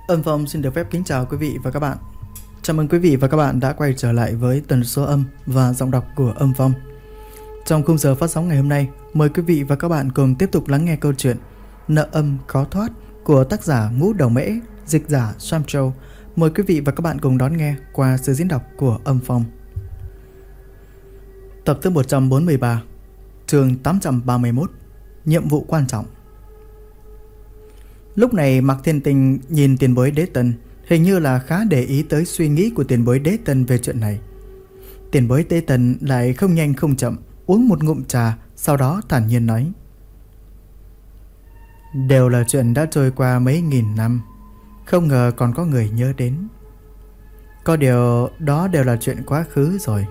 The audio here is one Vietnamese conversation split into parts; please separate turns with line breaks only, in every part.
Âm Phong xin được phép kính chào quý vị và các bạn. Chào mừng quý vị và các bạn đã quay trở lại với tần số âm và giọng đọc của Âm Phong. Trong khung giờ phát sóng ngày hôm nay, mời quý vị và các bạn cùng tiếp tục lắng nghe câu chuyện Nợ âm khó thoát của tác giả Ngũ Đầu Mễ, dịch giả Sam Châu. Mời quý vị và các bạn cùng đón nghe qua sự diễn đọc của Âm Phong. Tập thứ 143, chương 831, nhiệm vụ quan trọng. Lúc này Mạc Thiên Tinh nhìn tiền bối Đế Tân, hình như là khá để ý tới suy nghĩ của tiền bối Đế Tân về chuyện này. Tiền bối Đế Tân lại không nhanh không chậm uống một ngụm trà, sau đó thản nhiên nói: đều là chuyện đã trôi qua mấy nghìn năm, không ngờ còn có người nhớ đến. Có điều đó đều là chuyện quá khứ rồi.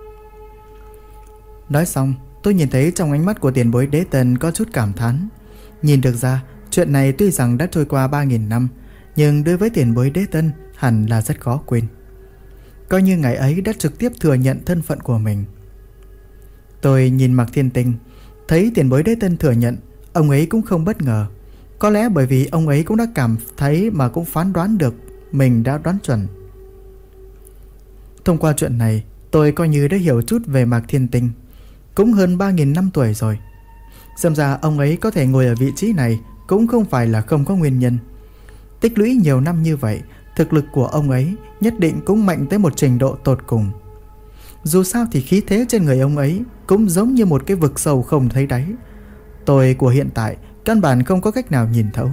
Nói xong, tôi nhìn thấy trong ánh mắt của tiền bối Đế Tân có chút cảm thán. Nhìn được ra, chuyện này tuy rằng đã trôi qua 3.000 năm, nhưng đối với tiền bối Đế Tân hẳn là rất khó quên. Coi như ngày ấy đã trực tiếp thừa nhận thân phận của mình. Tôi nhìn Mạc Thiên Tinh, thấy tiền bối Đế Tân thừa nhận, ông ấy cũng không bất ngờ. Có lẽ bởi vì ông ấy cũng đã cảm thấy mà cũng phán đoán được mình đã đoán chuẩn. Thông qua chuyện này, tôi coi như đã hiểu chút về Mạc Thiên Tinh. Cũng hơn 3.000 năm tuổi rồi. Xem ra ông ấy có thể ngồi ở vị trí này cũng không phải là không có nguyên nhân. Tích lũy nhiều năm như vậy, thực lực của ông ấy nhất định cũng mạnh tới một trình độ tột cùng. Dù sao thì khí thế trên người ông ấy cũng giống như một cái vực sâu không thấy đáy. Tôi của hiện tại căn bản không có cách nào nhìn thấu.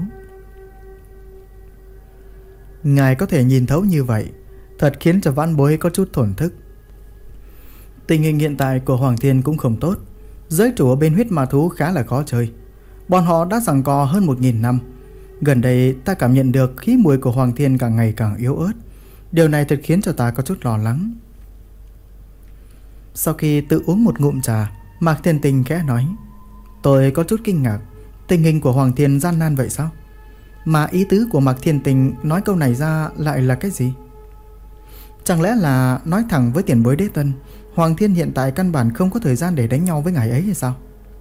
Ngài có thể nhìn thấu như vậy, thật khiến cho vãn bối có chút thổn thức. Tình hình hiện tại của Hoàng Thiên cũng không tốt. Giới chủ ở bên huyết ma thú khá là khó chơi. Bọn họ đã giằng co hơn 1.000 năm. Gần đây ta cảm nhận được khí mùi của Hoàng Thiên càng ngày càng yếu ớt. Điều này thật khiến cho ta có chút lo lắng. Sau khi tự uống một ngụm trà, Mạc Thiên Tinh khẽ nói: tôi có chút kinh ngạc. Tình hình của Hoàng Thiên gian nan vậy sao? Mà ý tứ của Mạc Thiên Tinh nói câu này ra lại là cái gì? Chẳng lẽ là nói thẳng với tiền bối Đế Tân, Hoàng Thiên hiện tại căn bản không có thời gian để đánh nhau với ngài ấy hay sao?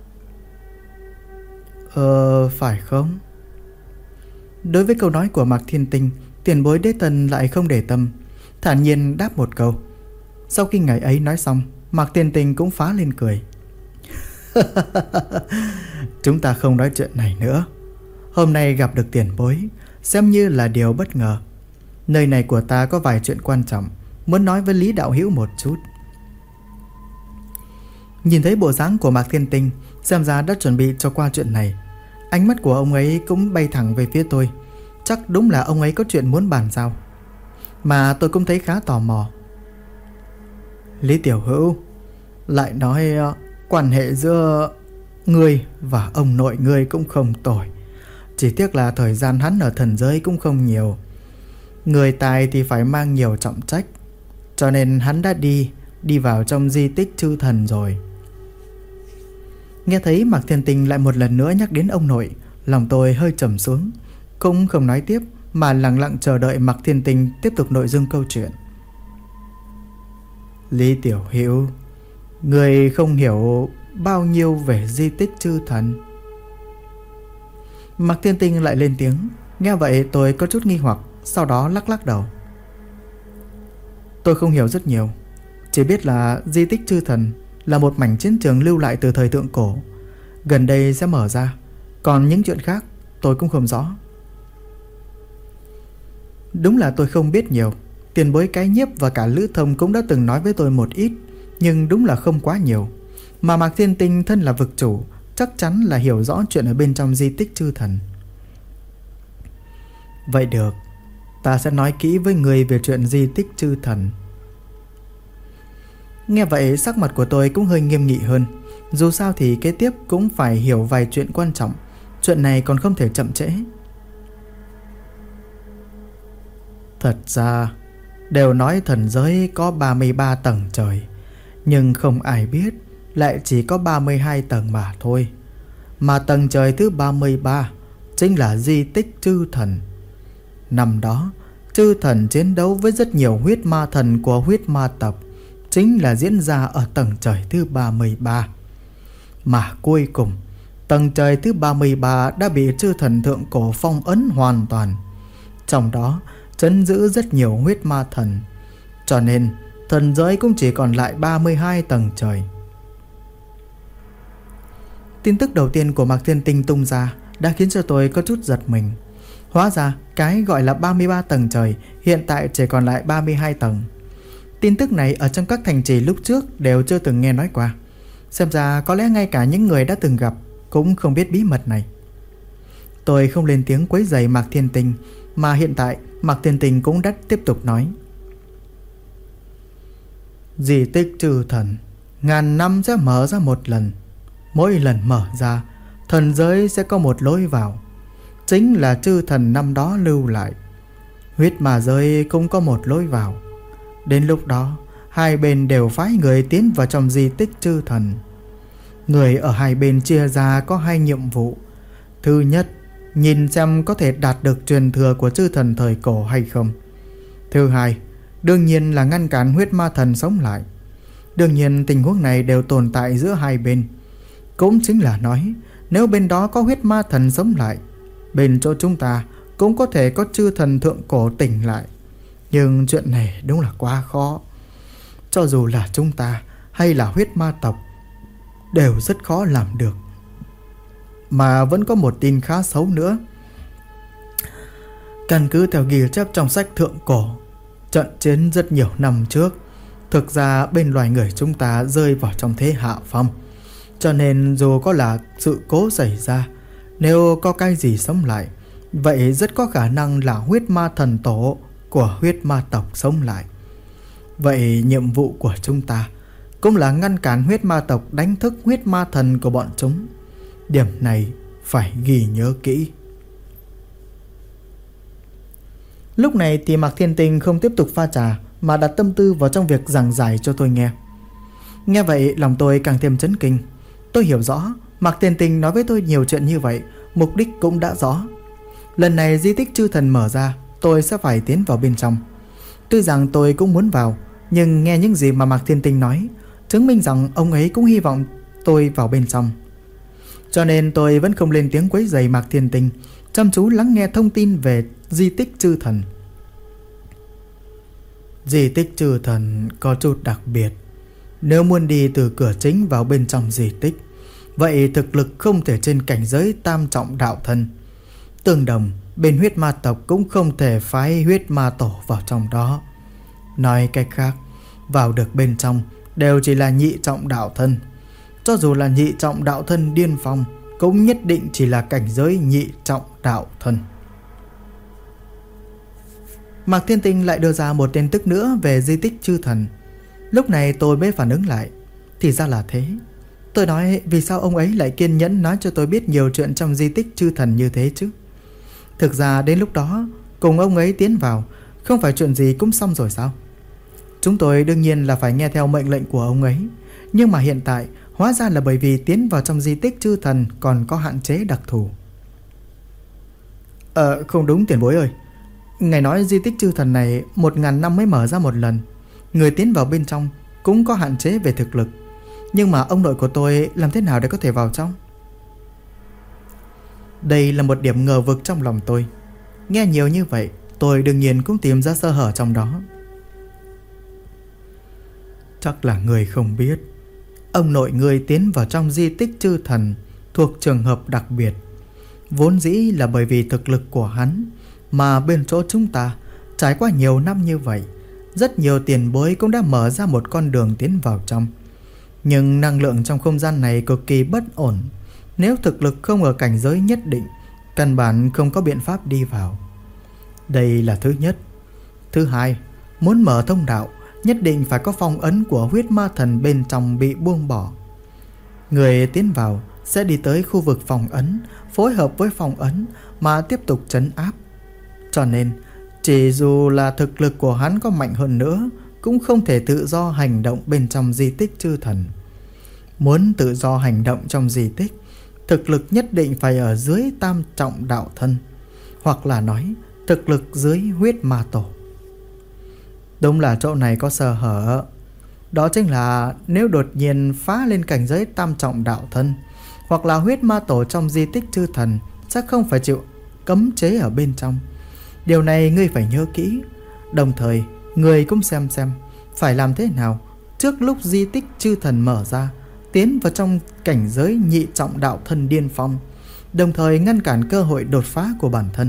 Phải không? Đối với câu nói của Mạc Thiên Tinh, tiền bối Đế Tân lại không để tâm, thản nhiên đáp một câu. Sau khi ngài ấy nói xong, Mạc Thiên Tinh cũng phá lên cười. Chúng ta không nói chuyện này nữa. Hôm nay gặp được tiền bối, xem như là điều bất ngờ. Nơi này của ta có vài chuyện quan trọng, muốn nói với Lý đạo hữu một chút. Nhìn thấy bộ dáng của Mạc Thiên Tinh, xem ra đã chuẩn bị cho qua chuyện này. Ánh mắt của ông ấy cũng bay thẳng về phía tôi. Chắc đúng là ông ấy có chuyện muốn bàn giao. Mà tôi cũng thấy khá tò mò. Lý tiểu hữu, lại nói quan hệ giữa ngươi và ông nội ngươi cũng không tồi. Chỉ tiếc là thời gian hắn ở thần giới cũng không nhiều. Người tài thì phải mang nhiều trọng trách, cho nên hắn đã đi vào trong di tích chư thần rồi. Nghe thấy Mạc Thiên Tinh lại một lần nữa nhắc đến ông nội, lòng tôi hơi trầm xuống, cũng không nói tiếp mà lặng lặng chờ đợi Mạc Thiên Tinh tiếp tục nội dung câu chuyện. Lý tiểu hữu, người không hiểu bao nhiêu về di tích chư thần. Mạc Thiên Tinh lại lên tiếng. Nghe vậy tôi có chút nghi hoặc, sau đó lắc lắc đầu. Tôi không hiểu rất nhiều, chỉ biết là di tích chư thần là một mảnh chiến trường lưu lại từ thời thượng cổ, gần đây sẽ mở ra. Còn những chuyện khác tôi cũng không rõ. Đúng là tôi không biết nhiều. Tiền bối Cái Nhiếp và cả Lữ Thông cũng đã từng nói với tôi một ít, nhưng đúng là không quá nhiều. Mà Mạc Thiên Tinh thân là vực chủ, chắc chắn là hiểu rõ chuyện ở bên trong di tích chư thần. Vậy được, ta sẽ nói kỹ với người về chuyện di tích chư thần. Nghe vậy sắc mặt của tôi cũng hơi nghiêm nghị hơn. Dù sao thì kế tiếp cũng phải hiểu vài chuyện quan trọng. Chuyện này còn không thể chậm trễ. Thật ra đều nói thần giới có 33 tầng trời, nhưng không ai biết lại chỉ có 32 tầng mà thôi. Mà tầng trời thứ 33 chính là di tích chư thần. Năm đó chư thần chiến đấu với rất nhiều huyết ma thần của huyết ma tộc, chính là diễn ra ở tầng trời thứ 33. Mà cuối cùng tầng trời thứ 33 đã bị chư thần thượng cổ phong ấn hoàn toàn. Trong đó trấn giữ rất nhiều huyết ma thần, cho nên thần giới cũng chỉ còn lại 32 tầng trời. Tin tức đầu tiên của Mạc Thiên Tinh tung ra đã khiến cho tôi có chút giật mình. Hóa ra cái gọi là 33 tầng trời hiện tại chỉ còn lại 32 tầng. Tin tức này ở trong các thành trì lúc trước đều chưa từng nghe nói qua. Xem ra có lẽ ngay cả những người đã từng gặp cũng không biết bí mật này. Tôi không lên tiếng quấy rầy Mạc Thiên Tinh, mà hiện tại Mạc Thiên Tinh cũng đã tiếp tục nói. Di tích chư thần ngàn năm sẽ mở ra một lần. Mỗi lần mở ra, thần giới sẽ có một lối vào, chính là chư thần năm đó lưu lại. Huyết ma giới cũng có một lối vào. Đến lúc đó, hai bên đều phái người tiến vào trong di tích chư thần. Người ở hai bên chia ra có hai nhiệm vụ. Thứ nhất, nhìn xem có thể đạt được truyền thừa của chư thần thời cổ hay không. Thứ hai, đương nhiên là ngăn cản huyết ma thần sống lại. Đương nhiên tình huống này đều tồn tại giữa hai bên. Cũng chính là nói, nếu bên đó có huyết ma thần sống lại, bên chỗ chúng ta cũng có thể có chư thần thượng cổ tỉnh lại. Nhưng chuyện này đúng là quá khó. Cho dù là chúng ta hay là huyết ma tộc đều rất khó làm được. Mà vẫn có một tin khá xấu nữa. Căn cứ theo ghi chép trong sách thượng cổ, trận chiến rất nhiều năm trước, thực ra bên loài người chúng ta rơi vào trong thế hạ phong. Cho nên dù có là sự cố xảy ra, nếu có cái gì sống lại, vậy rất có khả năng là huyết ma thần tổ của huyết ma tộc sống lại. Vậy nhiệm vụ của chúng ta cũng là ngăn cản huyết ma tộc đánh thức huyết ma thần của bọn chúng. Điểm này phải ghi nhớ kỹ. Lúc này thì Mạc Thiên Tinh không tiếp tục pha trà, mà đặt tâm tư vào trong việc giảng giải cho tôi nghe. Nghe vậy lòng tôi càng thêm chấn kinh. Tôi hiểu rõ Mạc Thiên Tinh nói với tôi nhiều chuyện như vậy, mục đích cũng đã rõ. Lần này di tích chư thần mở ra, tôi sẽ phải tiến vào bên trong. Tuy rằng tôi cũng muốn vào, nhưng nghe những gì mà Mạc Thiên Tinh nói chứng minh rằng ông ấy cũng hy vọng tôi vào bên trong. Cho nên tôi vẫn không lên tiếng quấy rầy Mạc Thiên Tinh, chăm chú lắng nghe thông tin về di tích chư thần. Di tích chư thần có chút đặc biệt. Nếu muốn đi từ cửa chính vào bên trong di tích, vậy thực lực không thể trên cảnh giới tam trọng đạo thân. Tương đồng, bên huyết ma tộc cũng không thể phái huyết ma tổ vào trong đó. Nói cách khác, vào được bên trong đều chỉ là nhị trọng đạo thân. Cho dù là nhị trọng đạo thân điên phong, cũng nhất định chỉ là cảnh giới nhị trọng đạo thân. Mạc Thiên Tinh lại đưa ra một tin tức nữa về di tích chư thần. Lúc này tôi mới phản ứng lại. Thì ra là thế. Tôi nói vì sao ông ấy lại kiên nhẫn nói cho tôi biết nhiều chuyện trong di tích chư thần như thế chứ. Thực ra đến lúc đó cùng ông ấy tiến vào, không phải chuyện gì cũng xong rồi sao? Chúng tôi đương nhiên là phải nghe theo mệnh lệnh của ông ấy. Nhưng mà hiện tại hóa ra là bởi vì tiến vào trong di tích chư thần còn có hạn chế đặc thù. Không đúng tiền bối ơi. Ngài nói di tích chư thần này 1000 năm mới mở ra một lần. Người tiến vào bên trong cũng có hạn chế về thực lực. Nhưng mà ông nội của tôi làm thế nào để có thể vào trong? Đây là một điểm ngờ vực trong lòng tôi. Nghe nhiều như vậy, tôi đương nhiên cũng tìm ra sơ hở trong đó. Chắc là người không biết, ông nội người tiến vào trong di tích chư thần thuộc trường hợp đặc biệt. Vốn dĩ là bởi vì thực lực của hắn, mà bên chỗ chúng ta trải qua nhiều năm như vậy, rất nhiều tiền bối cũng đã mở ra một con đường tiến vào trong. Nhưng năng lượng trong không gian này cực kỳ bất ổn. Nếu thực lực không ở cảnh giới nhất định, căn bản không có biện pháp đi vào. Đây là thứ nhất. Thứ hai, muốn mở thông đạo nhất định phải có phong ấn của huyết ma thần bên trong bị buông bỏ. Người tiến vào sẽ đi tới khu vực phong ấn, phối hợp với phong ấn mà tiếp tục trấn áp. Cho nên chỉ dù là thực lực của hắn có mạnh hơn nữa, cũng không thể tự do hành động bên trong di tích chư thần. Muốn tự do hành động trong di tích, thực lực nhất định phải ở dưới tam trọng đạo thân, hoặc là nói thực lực dưới huyết ma tổ. Đúng là chỗ này có sơ hở. Đó chính là nếu đột nhiên phá lên cảnh giới tam trọng đạo thân, hoặc là huyết ma tổ trong di tích chư thần sẽ không phải chịu cấm chế ở bên trong. Điều này ngươi phải nhớ kỹ. Đồng thời ngươi cũng xem phải làm thế nào trước lúc di tích chư thần mở ra, tiến vào trong cảnh giới nhị trọng đạo thân điên phong, đồng thời ngăn cản cơ hội đột phá của bản thân.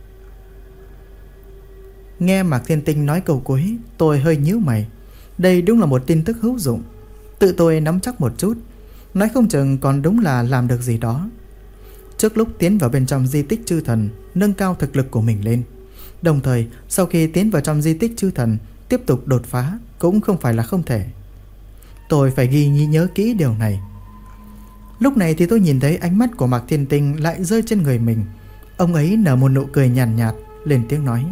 Nghe Mạc Thiên Tinh nói câu cuối, tôi hơi nhíu mày. Đây đúng là một tin tức hữu dụng. Tự tôi nắm chắc một chút, nói không chừng còn đúng là làm được gì đó. Trước lúc tiến vào bên trong di tích chư thần, nâng cao thực lực của mình lên. Đồng thời sau khi tiến vào trong di tích chư thần, tiếp tục đột phá cũng không phải là không thể. Tôi phải nhớ kỹ điều này. Lúc này thì tôi nhìn thấy ánh mắt của Mạc Thiên Tinh lại rơi trên người mình. Ông ấy nở một nụ cười nhàn nhạt, lên tiếng nói: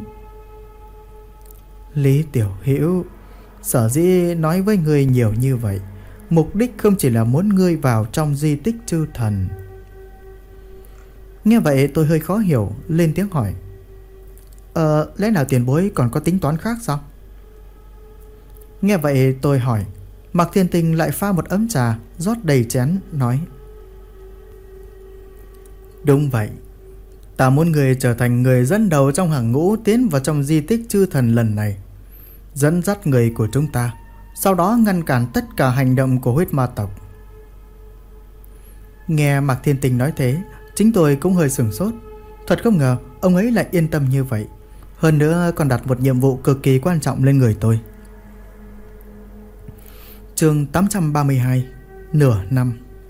Lý Tiểu Hữu, sở dĩ nói với ngươi nhiều như vậy, mục đích không chỉ là muốn ngươi vào trong di tích chư thần. Nghe vậy tôi hơi khó hiểu, lên tiếng hỏi: lẽ nào tiền bối còn có tính toán khác sao? Nghe vậy tôi hỏi. Mạc Thiên Tinh lại pha một ấm trà, rót đầy chén, nói: Đúng vậy, ta muốn người trở thành người dẫn đầu trong hàng ngũ tiến vào trong di tích chư thần lần này, dẫn dắt người của chúng ta, sau đó ngăn cản tất cả hành động của huyết ma tộc. Nghe Mạc Thiên Tinh nói thế, chính tôi cũng hơi sửng sốt. Thật không ngờ ông ấy lại yên tâm như vậy, hơn nữa còn đặt một nhiệm vụ cực kỳ quan trọng lên người tôi. Chương 832, nửa năm.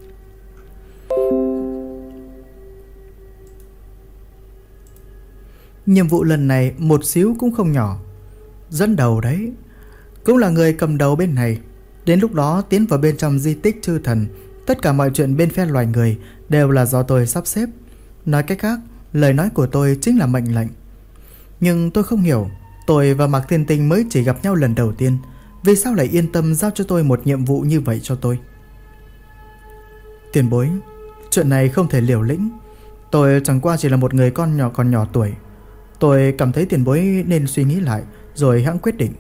Nhiệm vụ lần này một xíu cũng không nhỏ. Dẫn đầu đấy, cũng là người cầm đầu bên này. Đến lúc đó tiến vào bên trong di tích chư thần, tất cả mọi chuyện bên phe loài người đều là do tôi sắp xếp. Nói cách khác, lời nói của tôi chính là mệnh lệnh. Nhưng tôi không hiểu, tôi và Mạc Thiên Tinh mới chỉ gặp nhau lần đầu tiên, vì sao lại yên tâm giao cho tôi một nhiệm vụ như vậy cho tôi? Tiền bối, chuyện này không thể liều lĩnh. Tôi chẳng qua chỉ là một người còn nhỏ tuổi. Tôi cảm thấy tiền bối nên suy nghĩ lại rồi hãng quyết định.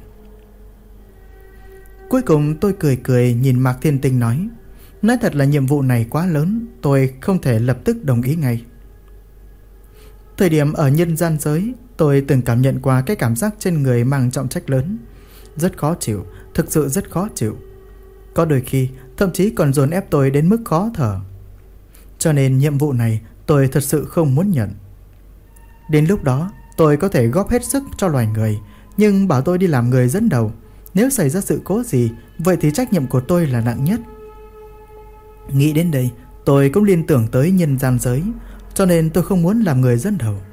Cuối cùng tôi cười nhìn Mạc Thiên Tinh nói thật là nhiệm vụ này quá lớn, tôi không thể lập tức đồng ý ngay. Thời điểm ở nhân gian giới, tôi từng cảm nhận qua cái cảm giác trên người mang trọng trách lớn. Rất khó chịu, thực sự rất khó chịu. Có đôi khi thậm chí còn dồn ép tôi đến mức khó thở. Cho nên nhiệm vụ này tôi thật sự không muốn nhận. Đến lúc đó tôi có thể góp hết sức cho loài người, nhưng bảo tôi đi làm người dẫn đầu, nếu xảy ra sự cố gì, vậy thì trách nhiệm của tôi là nặng nhất. Nghĩ đến đây, tôi cũng liên tưởng tới nhân gian giới, cho nên tôi không muốn làm người dẫn đầu.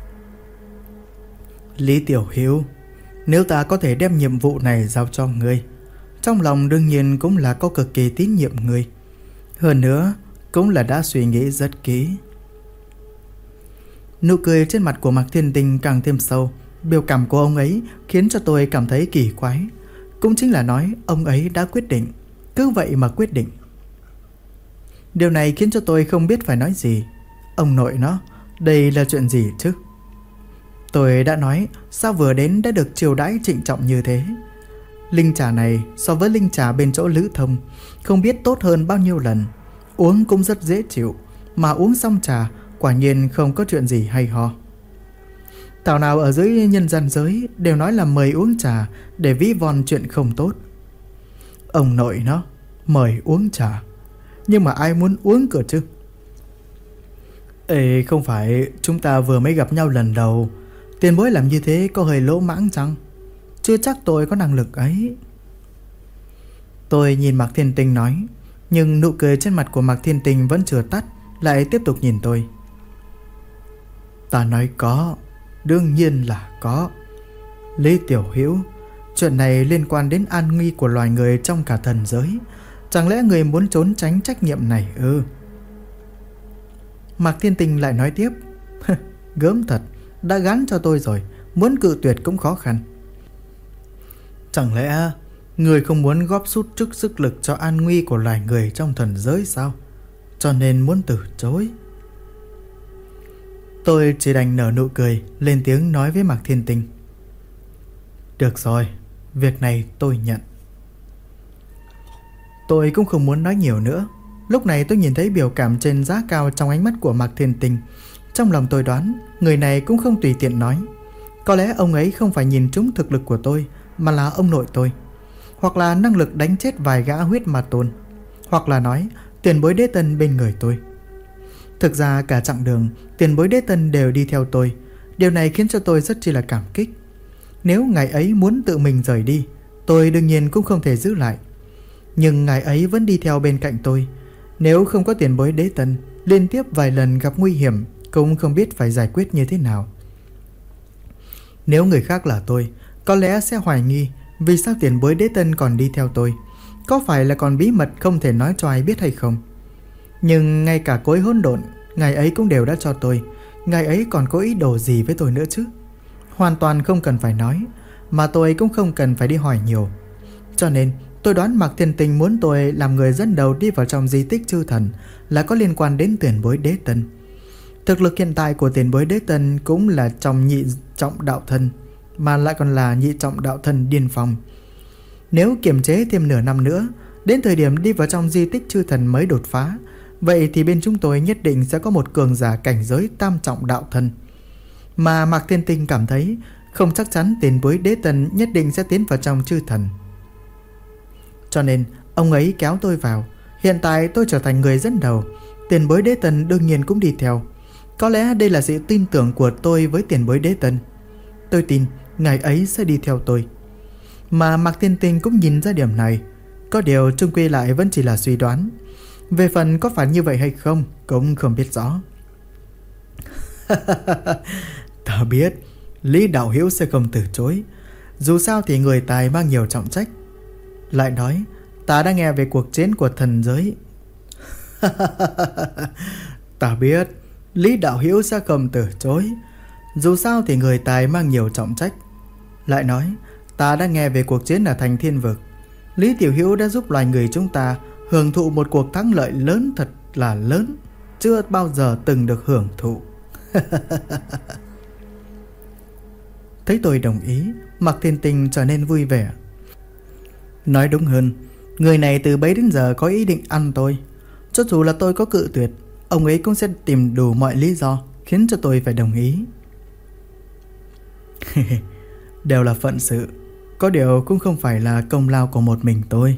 Lý Tiểu Hữu, nếu ta có thể đem nhiệm vụ này giao cho ngươi, trong lòng đương nhiên cũng là có cực kỳ tín nhiệm ngươi. Hơn nữa, cũng là đã suy nghĩ rất kỹ. Nụ cười trên mặt của Mạc Thiên Tinh càng thêm sâu. Biểu cảm của ông ấy khiến cho tôi cảm thấy kỳ quái. Cũng chính là nói ông ấy đã quyết định, cứ vậy mà quyết định. Điều này khiến cho tôi không biết phải nói gì. Ông nội nó, đây là chuyện gì chứ? Tôi đã nói sao vừa đến đã được chiêu đãi trịnh trọng như thế. Linh trà này so với linh trà bên chỗ Lữ Thông không biết tốt hơn bao nhiêu lần. Uống cũng rất dễ chịu, mà uống xong trà quả nhiên không có chuyện gì hay ho. Thảo nào ở dưới nhân gian giới đều nói là mời uống trà để ví von chuyện không tốt. Ông nội nó, mời uống trà, nhưng mà ai muốn uống cơ chứ? Ê, không phải chúng ta vừa mới gặp nhau lần đầu, tiền bối làm như thế có hơi lỗ mãng chăng? Chưa chắc tôi có năng lực ấy. Tôi nhìn Mạc Thiên Tinh nói, nhưng nụ cười trên mặt của Mạc Thiên Tinh vẫn chưa tắt, lại tiếp tục nhìn tôi. Ta nói có, đương nhiên là có. Lý Tiểu Hữu, chuyện này liên quan đến an nguy của loài người trong cả thần giới. Chẳng lẽ người muốn trốn tránh trách nhiệm này ư? Mạc Thiên Tinh lại nói tiếp. Gớm thật, đã gán cho tôi rồi, muốn cự tuyệt cũng khó khăn. Chẳng lẽ người không muốn góp chút sức lực cho an nguy của loài người trong thần giới sao? Cho nên muốn từ chối. Tôi chỉ đành nở nụ cười, lên tiếng nói với Mạc Thiên Tinh. Được rồi, việc này tôi nhận. Tôi cũng không muốn nói nhiều nữa. Lúc này tôi nhìn thấy biểu cảm trên giá cao trong ánh mắt của Mạc Thiên Tinh. Trong lòng tôi đoán người này cũng không tùy tiện nói. Có lẽ ông ấy không phải nhìn trúng thực lực của tôi, mà là ông nội tôi, hoặc là năng lực đánh chết vài gã huyết ma tôn, hoặc là nói tiền bối đế tân bên người tôi. Thực ra cả chặng đường tiền bối đế tân đều đi theo tôi. Điều này khiến cho tôi rất chi là cảm kích. Nếu ngài ấy muốn tự mình rời đi, tôi đương nhiên cũng không thể giữ lại. Nhưng ngài ấy vẫn đi theo bên cạnh tôi. Nếu không có tiền bối đế tân, liên tiếp vài lần gặp nguy hiểm cũng không biết phải giải quyết như thế nào. Nếu người khác là tôi, có lẽ sẽ hoài nghi vì sao tiền bối đế tân còn đi theo tôi. Có phải là còn bí mật không thể nói cho ai biết hay không? Nhưng ngay cả cối hỗn độn ngài ấy cũng đều đã cho tôi. Ngài ấy còn có ý đồ gì với tôi nữa chứ? Hoàn toàn không cần phải nói, mà tôi cũng không cần phải đi hỏi nhiều. Cho nên tôi đoán Mạc Thiên Tinh muốn tôi làm người dẫn đầu đi vào trong di tích chư thần là có liên quan đến tiền bối đế tân. Thực lực hiện tại của tiền bối đế tân cũng là trong nhị trọng đạo thân, mà lại còn là nhị trọng đạo thân điên phong. Nếu kiềm chế thêm nửa năm nữa, đến thời điểm đi vào trong di tích chư thần mới đột phá, vậy thì bên chúng tôi nhất định sẽ có một cường giả cảnh giới tam trọng đạo thân. Mà Mạc Thiên Tinh cảm thấy không chắc chắn tiền bối đế tân nhất định sẽ tiến vào trong chư thần. Cho nên ông ấy kéo tôi vào. Hiện tại tôi trở thành người dẫn đầu, tiền bối đế tân đương nhiên cũng đi theo. Có lẽ đây là sự tin tưởng của tôi với tiền bối đế tân. Tôi tin ngài ấy sẽ đi theo tôi. Mà Mạc Thiên Tinh cũng nhìn ra điểm này. Có điều chung quy lại vẫn chỉ là suy đoán. Về phần có phải như vậy hay không cũng không biết rõ. Ta biết Lý đạo hữu sẽ không từ chối. Dù sao thì người tài mang nhiều trọng trách. Lại nói ta đã nghe về cuộc chiến của thần giới. Ta biết Lý đạo hữu sẽ không từ chối. Dù sao thì người tài mang nhiều trọng trách. Lại nói ta đã nghe về cuộc chiến ở thành thiên vực. Lý tiểu hữu đã giúp loài người chúng ta hưởng thụ một cuộc thắng lợi lớn, thật là lớn, chưa bao giờ từng được hưởng thụ. Thấy tôi đồng ý, Mạc Thiên Tinh trở nên vui vẻ. Nói đúng hơn, người này từ bấy đến giờ có ý định ăn tôi. Cho dù là tôi có cự tuyệt, ông ấy cũng sẽ tìm đủ mọi lý do khiến cho tôi phải đồng ý. Đều là phận sự, có điều cũng không phải là công lao của một mình tôi.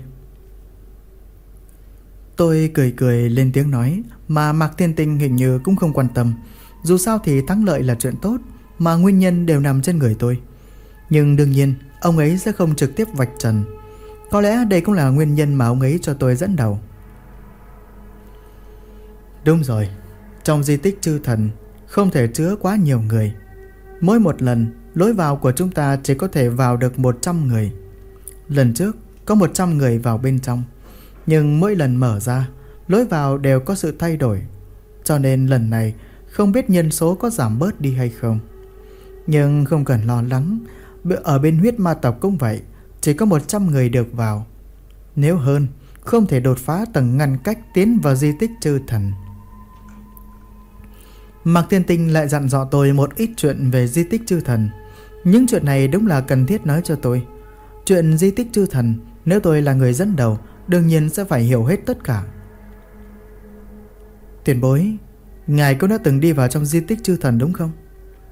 Tôi cười cười lên tiếng nói, mà Mạc Thiên Tinh hình như cũng không quan tâm. Dù sao thì thắng lợi là chuyện tốt, mà nguyên nhân đều nằm trên người tôi. Nhưng đương nhiên ông ấy sẽ không trực tiếp vạch trần. Có lẽ đây cũng là nguyên nhân mà ông ấy cho tôi dẫn đầu. Đúng rồi, trong di tích chư thần không thể chứa quá nhiều người. Mỗi một lần lối vào của chúng ta chỉ có thể vào được 100 người. Lần trước có 100 người vào bên trong, nhưng mỗi lần mở ra lối vào đều có sự thay đổi. Cho nên lần này không biết nhân số có giảm bớt đi hay không. Nhưng không cần lo lắng, ở bên huyết ma tộc cũng vậy, chỉ có 100 người được vào. Nếu hơn, không thể đột phá tầng ngăn cách tiến vào di tích chư thần. Mạc Thiên Tinh lại dặn dò tôi một ít chuyện về di tích chư thần. Những chuyện này đúng là cần thiết nói cho tôi. Chuyện di tích chư thần, nếu tôi là người dẫn đầu, đương nhiên sẽ phải hiểu hết tất cả. Tiền bối, ngài cũng đã từng đi vào trong di tích chư thần đúng không?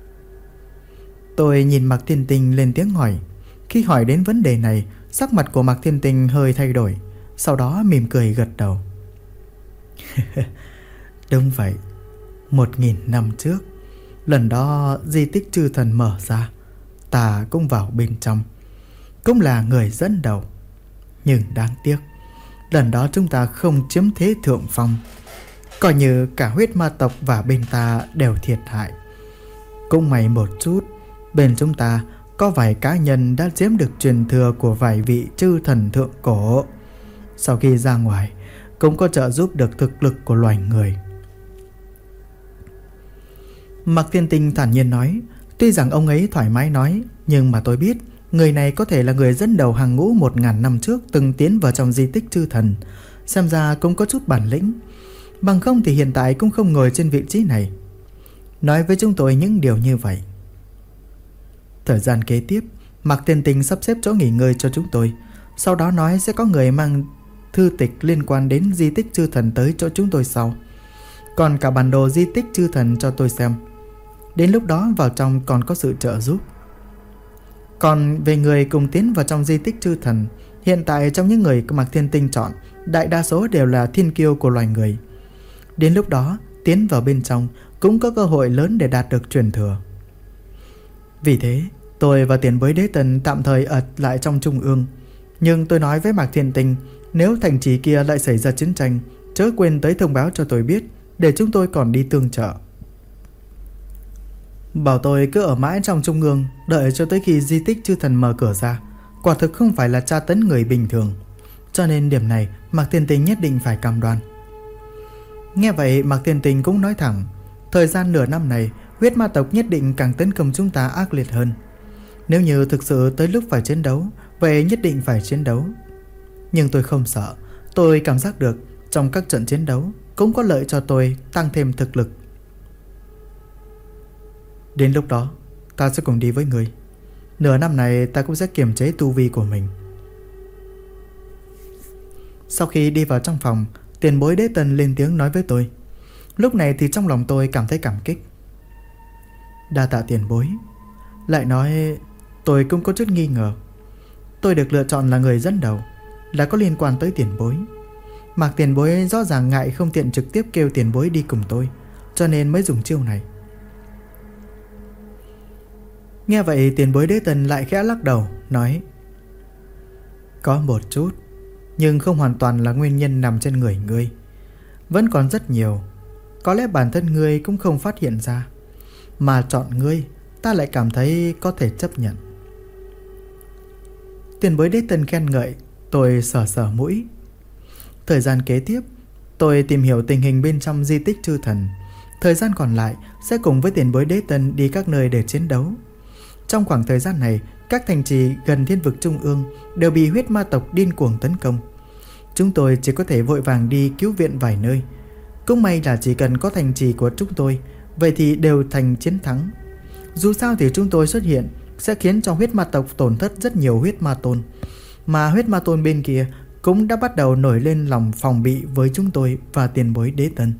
Tôi nhìn Mạc Thiên Tinh lên tiếng hỏi. Khi hỏi đến vấn đề này, sắc mặt của Mạc Thiên Tinh hơi thay đổi, sau đó mỉm cười gật đầu. Đúng vậy, 1000 năm trước, lần đó di tích chư thần mở ra, ta cũng vào bên trong, cũng là người dẫn đầu. Nhưng đáng tiếc, lần đó chúng ta không chiếm thế thượng phong, coi như cả huyết ma tộc và bên ta đều thiệt hại. Cũng may một chút, bên chúng ta có vài cá nhân đã chiếm được truyền thừa của vài vị chư thần thượng cổ. Sau khi ra ngoài, cũng có trợ giúp được thực lực của loài người. Mạc Thiên Tinh thản nhiên nói. Tuy rằng ông ấy thoải mái nói, nhưng mà tôi biết người này có thể là người dẫn đầu hàng ngũ 1000 năm trước từng tiến vào trong di tích chư thần. Xem ra cũng có chút bản lĩnh, bằng không thì hiện tại cũng không ngồi trên vị trí này. Nói với chúng tôi những điều như vậy. Thời gian kế tiếp, Mạc Thiên Tinh sắp xếp chỗ nghỉ ngơi cho chúng tôi. Sau đó nói sẽ có người mang thư tịch liên quan đến di tích chư thần tới chỗ chúng tôi sau. Còn cả bản đồ di tích chư thần cho tôi xem. Đến lúc đó vào trong còn có sự trợ giúp. Còn về người cùng tiến vào trong di tích chư thần, hiện tại trong những người Mạc Thiên Tinh chọn, đại đa số đều là thiên kiêu của loài người. Đến lúc đó, tiến vào bên trong cũng có cơ hội lớn để đạt được truyền thừa. Vì thế, tôi và tiền bối Đế Tân tạm thời ở lại trong Trung ương. Nhưng tôi nói với Mạc Thiên Tinh, nếu thành trì kia lại xảy ra chiến tranh, chớ quên tới thông báo cho tôi biết, để chúng tôi còn đi tương trợ. Bảo tôi cứ ở mãi trong Trung ương, đợi cho tới khi di tích chư thần mở cửa ra, quả thực không phải là tra tấn người bình thường. Cho nên điểm này Mạc Thiên Tinh nhất định phải cam đoan. Nghe vậy Mạc Thiên Tinh cũng nói thẳng, thời gian nửa năm này, huyết ma tộc nhất định càng tấn công chúng ta ác liệt hơn. Nếu như thực sự tới lúc phải chiến đấu, vậy nhất định phải chiến đấu. Nhưng tôi không sợ, tôi cảm giác được trong các trận chiến đấu cũng có lợi cho tôi tăng thêm thực lực. Đến lúc đó, ta sẽ cùng đi với người. Nửa năm này ta cũng sẽ kiềm chế tu vi của mình. Sau khi đi vào trong phòng, tiền bối Đế Tân lên tiếng nói với tôi. Lúc này thì trong lòng tôi cảm thấy cảm kích. Đa tạ tiền bối. Lại nói tôi cũng có chút nghi ngờ. Tôi được lựa chọn là người dẫn đầu, là có liên quan tới tiền bối. Mạc tiền bối rõ ràng ngại không tiện trực tiếp kêu tiền bối đi cùng tôi, cho nên mới dùng chiêu này. Nghe vậy tiền bối Đế Tân lại khẽ lắc đầu, nói: Có một chút, nhưng không hoàn toàn là nguyên nhân nằm trên người ngươi. Vẫn còn rất nhiều, có lẽ bản thân ngươi cũng không phát hiện ra. Mà chọn ngươi, ta lại cảm thấy có thể chấp nhận. Tiền bối Đế Tân khen ngợi, tôi sờ sờ mũi. Thời gian kế tiếp, tôi tìm hiểu tình hình bên trong di tích chư thần. Thời gian còn lại sẽ cùng với tiền bối Đế Tân đi các nơi để chiến đấu. Trong khoảng thời gian này, các thành trì gần thiên vực trung ương đều bị huyết ma tộc điên cuồng tấn công. Chúng tôi chỉ có thể vội vàng đi cứu viện vài nơi. Cũng may là chỉ cần có thành trì của chúng tôi, vậy thì đều thành chiến thắng. Dù sao thì chúng tôi xuất hiện sẽ khiến cho huyết ma tộc tổn thất rất nhiều huyết ma tôn. Mà huyết ma tôn bên kia cũng đã bắt đầu nổi lên lòng phòng bị với chúng tôi và tiền bối Đế Tân.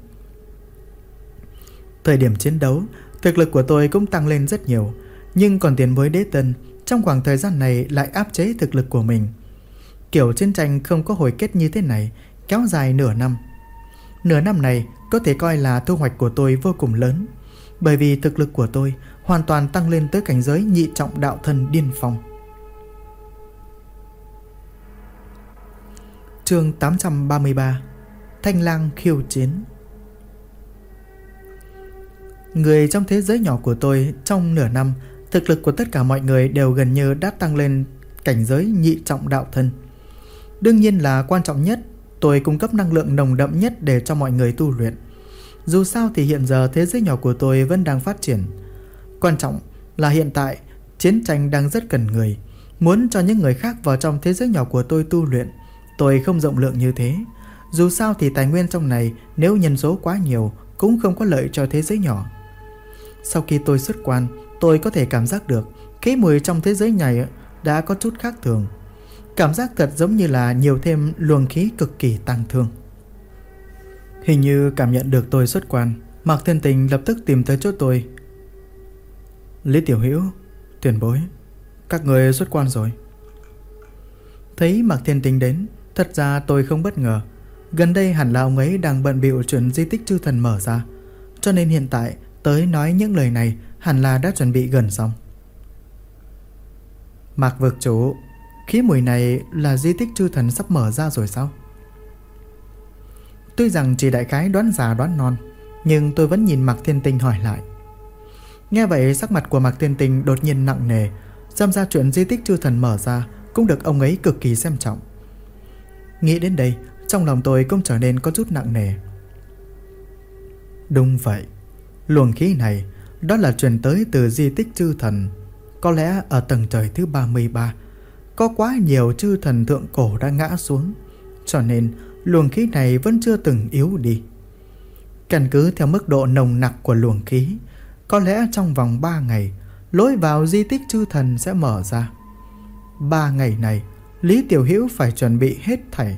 Thời điểm chiến đấu, thực lực của tôi cũng tăng lên rất nhiều. Nhưng còn tiền bối Đế Tân trong khoảng thời gian này lại áp chế thực lực của mình. Kiểu chiến tranh không có hồi kết như thế này kéo dài nửa năm. Nửa năm này có thể coi là thu hoạch của tôi vô cùng lớn, bởi vì thực lực của tôi hoàn toàn tăng lên tới cảnh giới nhị trọng đạo thân điên phong. Chương 833 Thanh Lang khiêu chiến. Người trong thế giới nhỏ của tôi trong nửa năm, thực lực của tất cả mọi người đều gần như đã tăng lên cảnh giới nhị trọng đạo thân. Đương nhiên là quan trọng nhất, tôi cung cấp năng lượng nồng đậm nhất để cho mọi người tu luyện. Dù sao thì hiện giờ thế giới nhỏ của tôi vẫn đang phát triển. Quan trọng là hiện tại chiến tranh đang rất cần người. Muốn cho những người khác vào trong thế giới nhỏ của tôi tu luyện, tôi không rộng lượng như thế. Dù sao thì tài nguyên trong này nếu nhân số quá nhiều cũng không có lợi cho thế giới nhỏ. Sau khi tôi xuất quan, tôi có thể cảm giác được khí mùi trong thế giới này đã có chút khác thường. Cảm giác thật giống như là nhiều thêm luồng khí cực kỳ tăng thương. Hình như cảm nhận được tôi xuất quan, Mạc Thiên Tình lập tức tìm tới chỗ tôi. Lý Tiểu Hữu, tiền bối, các người xuất quan rồi. Thấy Mạc Thiên Tình đến, thật ra tôi không bất ngờ. Gần đây hẳn là ông ấy đang bận bịu chuyện di tích chư thần mở ra, cho nên hiện tại tới nói những lời này hẳn là đã chuẩn bị gần xong. Mạc vực chủ, khí mùi này là di tích chư thần sắp mở ra rồi sao? Tuy rằng chỉ đại khái đoán già đoán non, nhưng tôi vẫn nhìn Mạc Thiên Tinh hỏi lại. Nghe vậy sắc mặt của Mạc Thiên Tinh đột nhiên nặng nề. Xem ra chuyện di tích chư thần mở ra cũng được ông ấy cực kỳ xem trọng. Nghĩ đến đây, trong lòng tôi cũng trở nên có chút nặng nề. Đúng vậy, luồng khí này đó là truyền tới từ di tích chư thần. Có lẽ ở tầng trời thứ 33 có quá nhiều chư thần thượng cổ đã ngã xuống, cho nên luồng khí này vẫn chưa từng yếu đi. Căn cứ theo mức độ nồng nặc của luồng khí, có lẽ trong vòng 3 ngày lối vào di tích chư thần sẽ mở ra. 3 ngày này Lý Tiểu Hữu phải chuẩn bị hết thảy.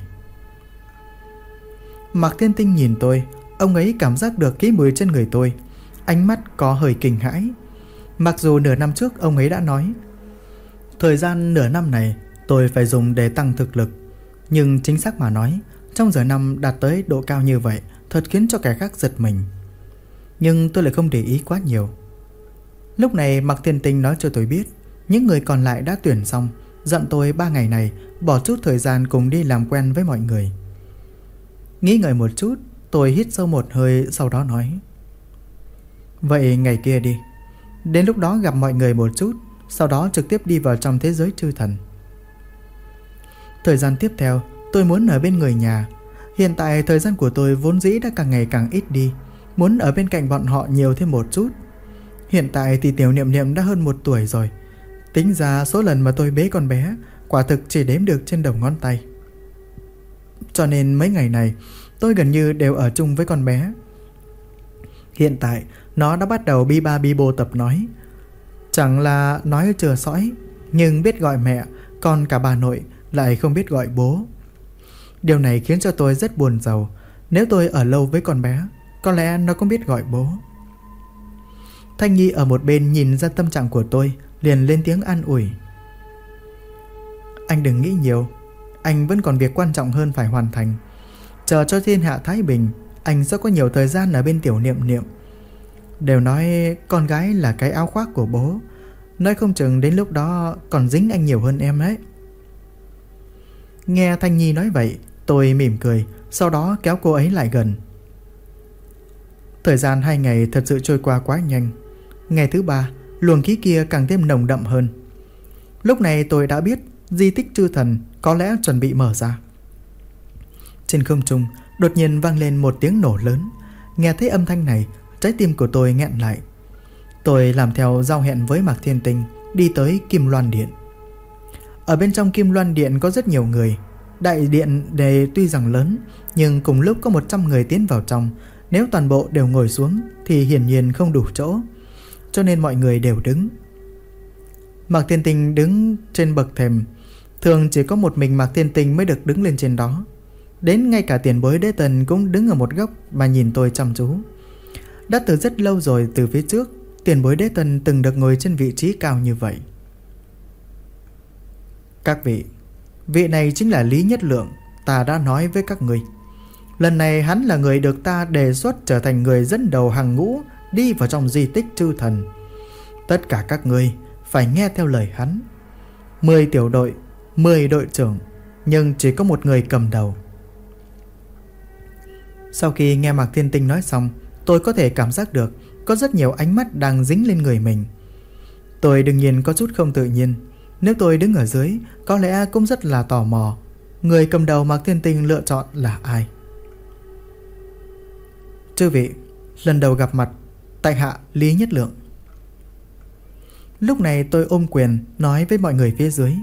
Mạc Thiên Tinh nhìn tôi, ông ấy cảm giác được cái mùi trên người tôi, ánh mắt có hơi kinh hãi. Mặc dù nửa năm trước ông ấy đã nói Thời gian nửa năm này tôi phải dùng để tăng thực lực. Nhưng chính xác mà nói, trong giờ năm đạt tới độ cao như vậy thật khiến cho kẻ khác giật mình. Nhưng tôi lại không để ý quá nhiều. Lúc này Mạc Thiên Tinh nói cho tôi biết những người còn lại đã tuyển xong, dặn tôi 3 ngày này bỏ chút thời gian cùng đi làm quen với mọi người. Nghĩ ngợi một chút, tôi hít sâu một hơi, sau đó nói: vậy ngày kia đi. Đến lúc đó gặp mọi người một chút, sau đó trực tiếp đi vào trong thế giới chư thần. Thời gian tiếp theo tôi muốn ở bên người nhà. Hiện tại thời gian của tôi vốn dĩ đã càng ngày càng ít đi, muốn ở bên cạnh bọn họ nhiều thêm một chút. Hiện tại thì Tiểu Niệm Niệm đã hơn 1 tuổi rồi. Tính ra số lần mà tôi bế con bé quả thực chỉ đếm được trên đầu ngón tay. Cho nên mấy ngày này tôi gần như đều ở chung với con bé. Hiện tại nó đã bắt đầu bi ba bi bô tập nói. Chẳng là nói chừa sõi, nhưng biết gọi mẹ, còn cả bà nội lại không biết gọi bố. Điều này khiến cho tôi rất buồn rầu. Nếu tôi ở lâu với con bé, có lẽ nó cũng biết gọi bố. Thanh Nhi ở một bên nhìn ra tâm trạng của tôi, liền lên tiếng an ủi: anh đừng nghĩ nhiều, anh vẫn còn việc quan trọng hơn phải hoàn thành. Chờ cho thiên hạ thái bình, anh sẽ có nhiều thời gian ở bên Tiểu Niệm Niệm. Đều nói con gái là cái áo khoác của bố, nói không chừng đến lúc đó còn dính anh nhiều hơn em đấy. Nghe Thanh Nhi nói vậy, tôi mỉm cười, sau đó kéo cô ấy lại gần. Thời gian 2 ngày thật sự trôi qua quá nhanh. Ngày thứ 3, luồng khí kia càng thêm nồng đậm hơn. Lúc này tôi đã biết di tích chư thần có lẽ chuẩn bị mở ra. Trên không trung đột nhiên vang lên một tiếng nổ lớn. Nghe thấy âm thanh này, trái tim của tôi nghẹn lại. Tôi làm theo giao hẹn với Mạc Thiên Tinh, đi tới Kim Loan Điện. Ở bên trong Kim Loan Điện có rất nhiều người. Đại điện này tuy rằng lớn, nhưng cùng lúc có 100 người tiến vào trong. Nếu toàn bộ đều ngồi xuống thì hiển nhiên không đủ chỗ, cho nên mọi người đều đứng. Mạc Thiên Tinh đứng trên bậc thềm. Thường chỉ có một mình Mạc Thiên Tinh mới được đứng lên trên đó. Đến ngay cả tiền bối Đế Tần cũng đứng ở một góc mà nhìn tôi chăm chú. Đã từ rất lâu rồi, từ phía trước tiền bối Đế Tần từng được ngồi trên vị trí cao như vậy. Các vị, vị này chính là Lý Nhất Lượng, ta đã nói với các người. Lần này hắn là người được ta đề xuất trở thành người dẫn đầu hàng ngũ đi vào trong di tích chư thần. Tất cả các ngươi phải nghe theo lời hắn. 10 tiểu đội, 10 đội trưởng, nhưng chỉ có một người cầm đầu. Sau khi nghe Mạc Thiên Tinh nói xong, tôi có thể cảm giác được có rất nhiều ánh mắt đang dính lên người mình. Tôi đương nhiên có chút không tự nhiên. Nếu tôi đứng ở dưới, có lẽ cũng rất là tò mò người cầm đầu Mạc Thiên Tinh lựa chọn là ai. Chư vị, lần đầu gặp mặt, tại hạ Lý Nhất Lượng. Lúc này tôi ôm quyền nói với mọi người phía dưới.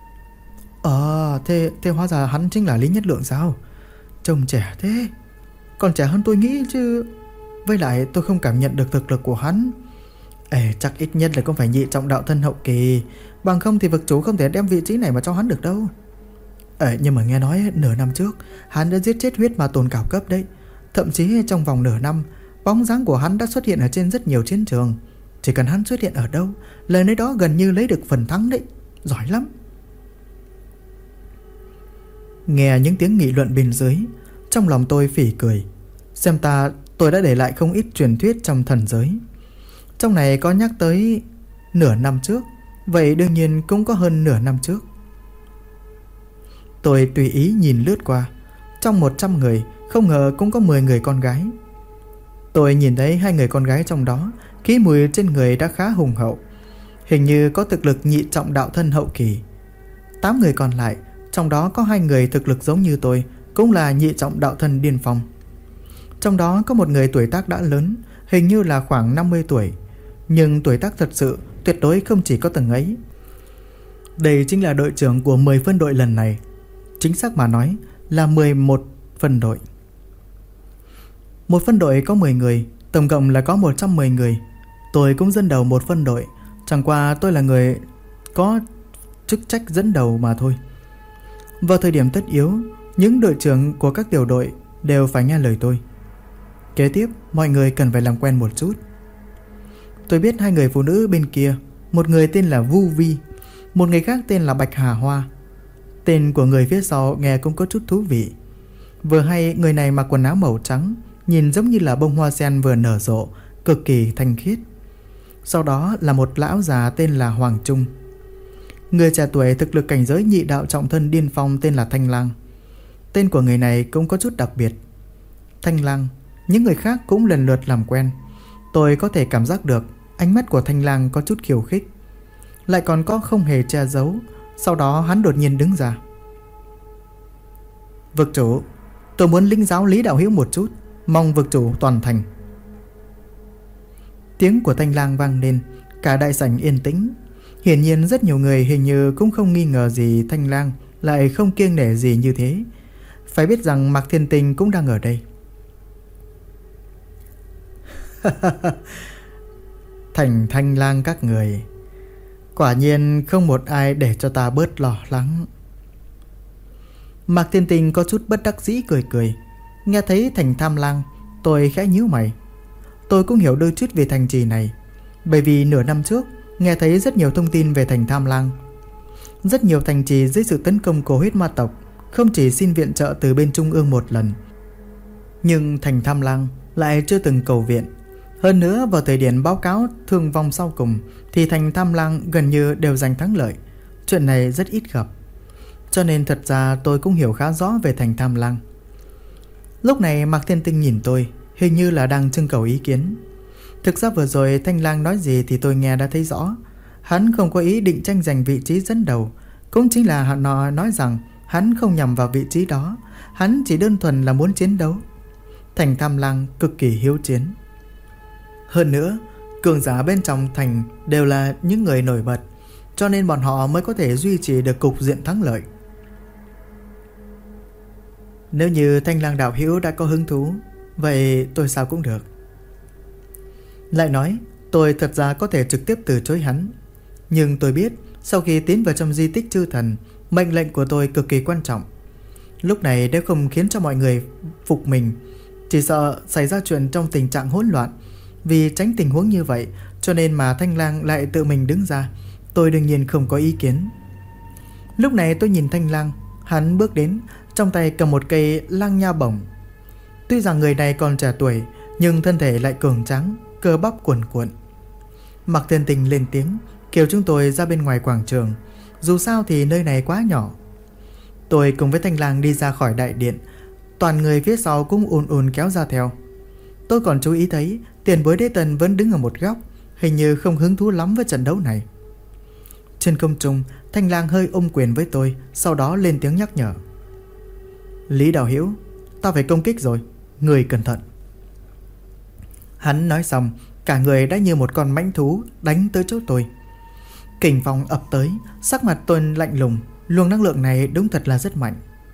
Thế hóa ra hắn chính là Lý Nhất Lượng sao? Trông trẻ thế, còn trẻ hơn tôi nghĩ chứ. Với lại tôi không cảm nhận được thực lực của hắn. Chắc ít nhất là cũng phải nhị trọng đạo thân hậu kỳ, bằng không thì vực chủ không thể đem vị trí này mà cho hắn được đâu. Nhưng mà nghe nói nửa năm trước hắn đã giết chết huyết ma tồn cao cấp đấy. Thậm chí trong vòng nửa năm, bóng dáng của hắn đã xuất hiện ở trên rất nhiều chiến trường. Chỉ cần hắn xuất hiện ở đâu, lời nói đó gần như lấy được phần thắng đấy. Giỏi lắm. Nghe những tiếng nghị luận bên dưới, trong lòng tôi phỉ cười. Xem tôi đã để lại không ít truyền thuyết trong thần giới. Trong này có nhắc tới nửa năm trước, vậy đương nhiên cũng có hơn nửa năm trước. Tôi tùy ý nhìn lướt qua. Trong 100 người, không ngờ cũng có 10 người con gái. Tôi nhìn thấy 2 người con gái trong đó, khí mùi trên người đã khá hùng hậu, hình như có thực lực nhị trọng đạo thân hậu kỳ. 8 người còn lại, trong đó có 2 người thực lực giống như tôi, cũng là nhị trọng đạo thân điên phong. Trong đó có một người tuổi tác đã lớn, hình như là khoảng 50 tuổi, nhưng tuổi tác thật sự tuyệt đối không chỉ có từng ấy. Đây chính là đội trưởng của 10 phân đội lần này. Chính xác mà nói là 11 phân đội. Một phân đội có 10 người, tổng cộng là có 110 người. Tôi cũng dẫn đầu một phân đội, chẳng qua tôi là người có chức trách dẫn đầu mà thôi. Vào thời điểm tất yếu, những đội trưởng của các tiểu đội đều phải nghe lời tôi. Kế tiếp, mọi người cần phải làm quen một chút. Tôi biết 2 người phụ nữ bên kia, một người tên là Vu Vi, một người khác tên là Bạch Hà Hoa. Tên của người phía sau nghe cũng có chút thú vị. Vừa hay người này mặc quần áo màu trắng, nhìn giống như là bông hoa sen vừa nở rộ, cực kỳ thanh khiết. Sau đó là một lão già tên là Hoàng Trung. Người trẻ tuổi thực lực cảnh giới nhị đạo trọng thân điên phong tên là Thanh Lang. Tên của người này cũng có chút đặc biệt. Thanh Lang, những người khác cũng lần lượt làm quen. Tôi có thể cảm giác được ánh mắt của Thanh Lang có chút khiêu khích, lại còn có không hề che giấu. Sau đó hắn đột nhiên đứng ra. Vực chủ, tôi muốn lĩnh giáo Lý đạo hữu một chút, mong vực chủ toàn thành. Tiếng của Thanh Lang vang lên, cả đại sảnh yên tĩnh. Hiển nhiên rất nhiều người hình như cũng không nghi ngờ gì Thanh Lang lại không kiêng nể gì như thế. Phải biết rằng Mạc Thiên Tinh cũng đang ở đây. Thành Thanh Lang các người, quả nhiên không một ai để cho ta bớt lo lắng. Mạc Thiên Tinh có chút bất đắc dĩ cười cười. Nghe thấy Thành Tham Lang, tôi khẽ nhíu mày. Tôi cũng hiểu đôi chút về thành trì này, bởi vì nửa năm trước nghe thấy rất nhiều thông tin về thành Tham Lang. Rất nhiều thành trì dưới sự tấn công của huyết ma tộc không chỉ xin viện trợ từ bên trung ương một lần, nhưng thành Tham Lang lại chưa từng cầu viện. Hơn nữa vào thời điểm báo cáo thương vong sau cùng thì thành Tham Lang gần như đều giành thắng lợi. Chuyện này rất ít gặp, cho nên thật ra tôi cũng hiểu khá rõ về thành Tham Lang. Lúc này Mạc Thiên Tinh nhìn tôi, hình như là đang trưng cầu ý kiến. Thực ra vừa rồi Thanh Lang nói gì thì tôi nghe đã thấy rõ. Hắn không có ý định tranh giành vị trí dẫn đầu. Cũng chính là hắn nói rằng hắn không nhằm vào vị trí đó, hắn chỉ đơn thuần là muốn chiến đấu. Thành Tham Lang cực kỳ hiếu chiến. Hơn nữa, cường giả bên trong thành đều là những người nổi bật, cho nên bọn họ mới có thể duy trì được cục diện thắng lợi. Nếu như Thanh Lang đạo hữu đã có hứng thú, vậy tôi sao cũng được. Lại nói, tôi thật ra có thể trực tiếp từ chối hắn, nhưng tôi biết sau khi tiến vào trong di tích chư thần, mệnh lệnh của tôi cực kỳ quan trọng. Lúc này nếu không khiến cho mọi người phục mình, chỉ sợ xảy ra chuyện trong tình trạng hỗn loạn. Vì tránh tình huống như vậy, cho nên mà Thanh Lang lại tự mình đứng ra. Tôi đương nhiên không có ý kiến. Lúc này tôi nhìn Thanh Lang, hắn bước đến, trong tay cầm một cây lang nha bổng. Tuy rằng người này còn trẻ tuổi, nhưng thân thể lại cường tráng, cơ bắp cuồn cuộn. Mạc Thiên Tinh lên tiếng kêu chúng tôi ra bên ngoài quảng trường. Dù sao thì nơi này quá nhỏ. Tôi cùng với Thanh Lang đi ra khỏi đại điện. Toàn người phía sau cũng ùn ùn kéo ra theo. Tôi còn chú ý thấy tiền bối Đế Tần vẫn đứng ở một góc, hình như không hứng thú lắm với trận đấu này. Trên không trung, Thanh Lang hơi ôm quyền với tôi, sau đó lên tiếng nhắc nhở. Lý đạo hữu, ta phải công kích rồi, người cẩn thận. Hắn nói xong, cả người đã như một con mãnh thú đánh tới chỗ tôi. Kình phong ập tới, sắc mặt tôi lạnh lùng. Luồng năng lượng này đúng thật là rất mạnh.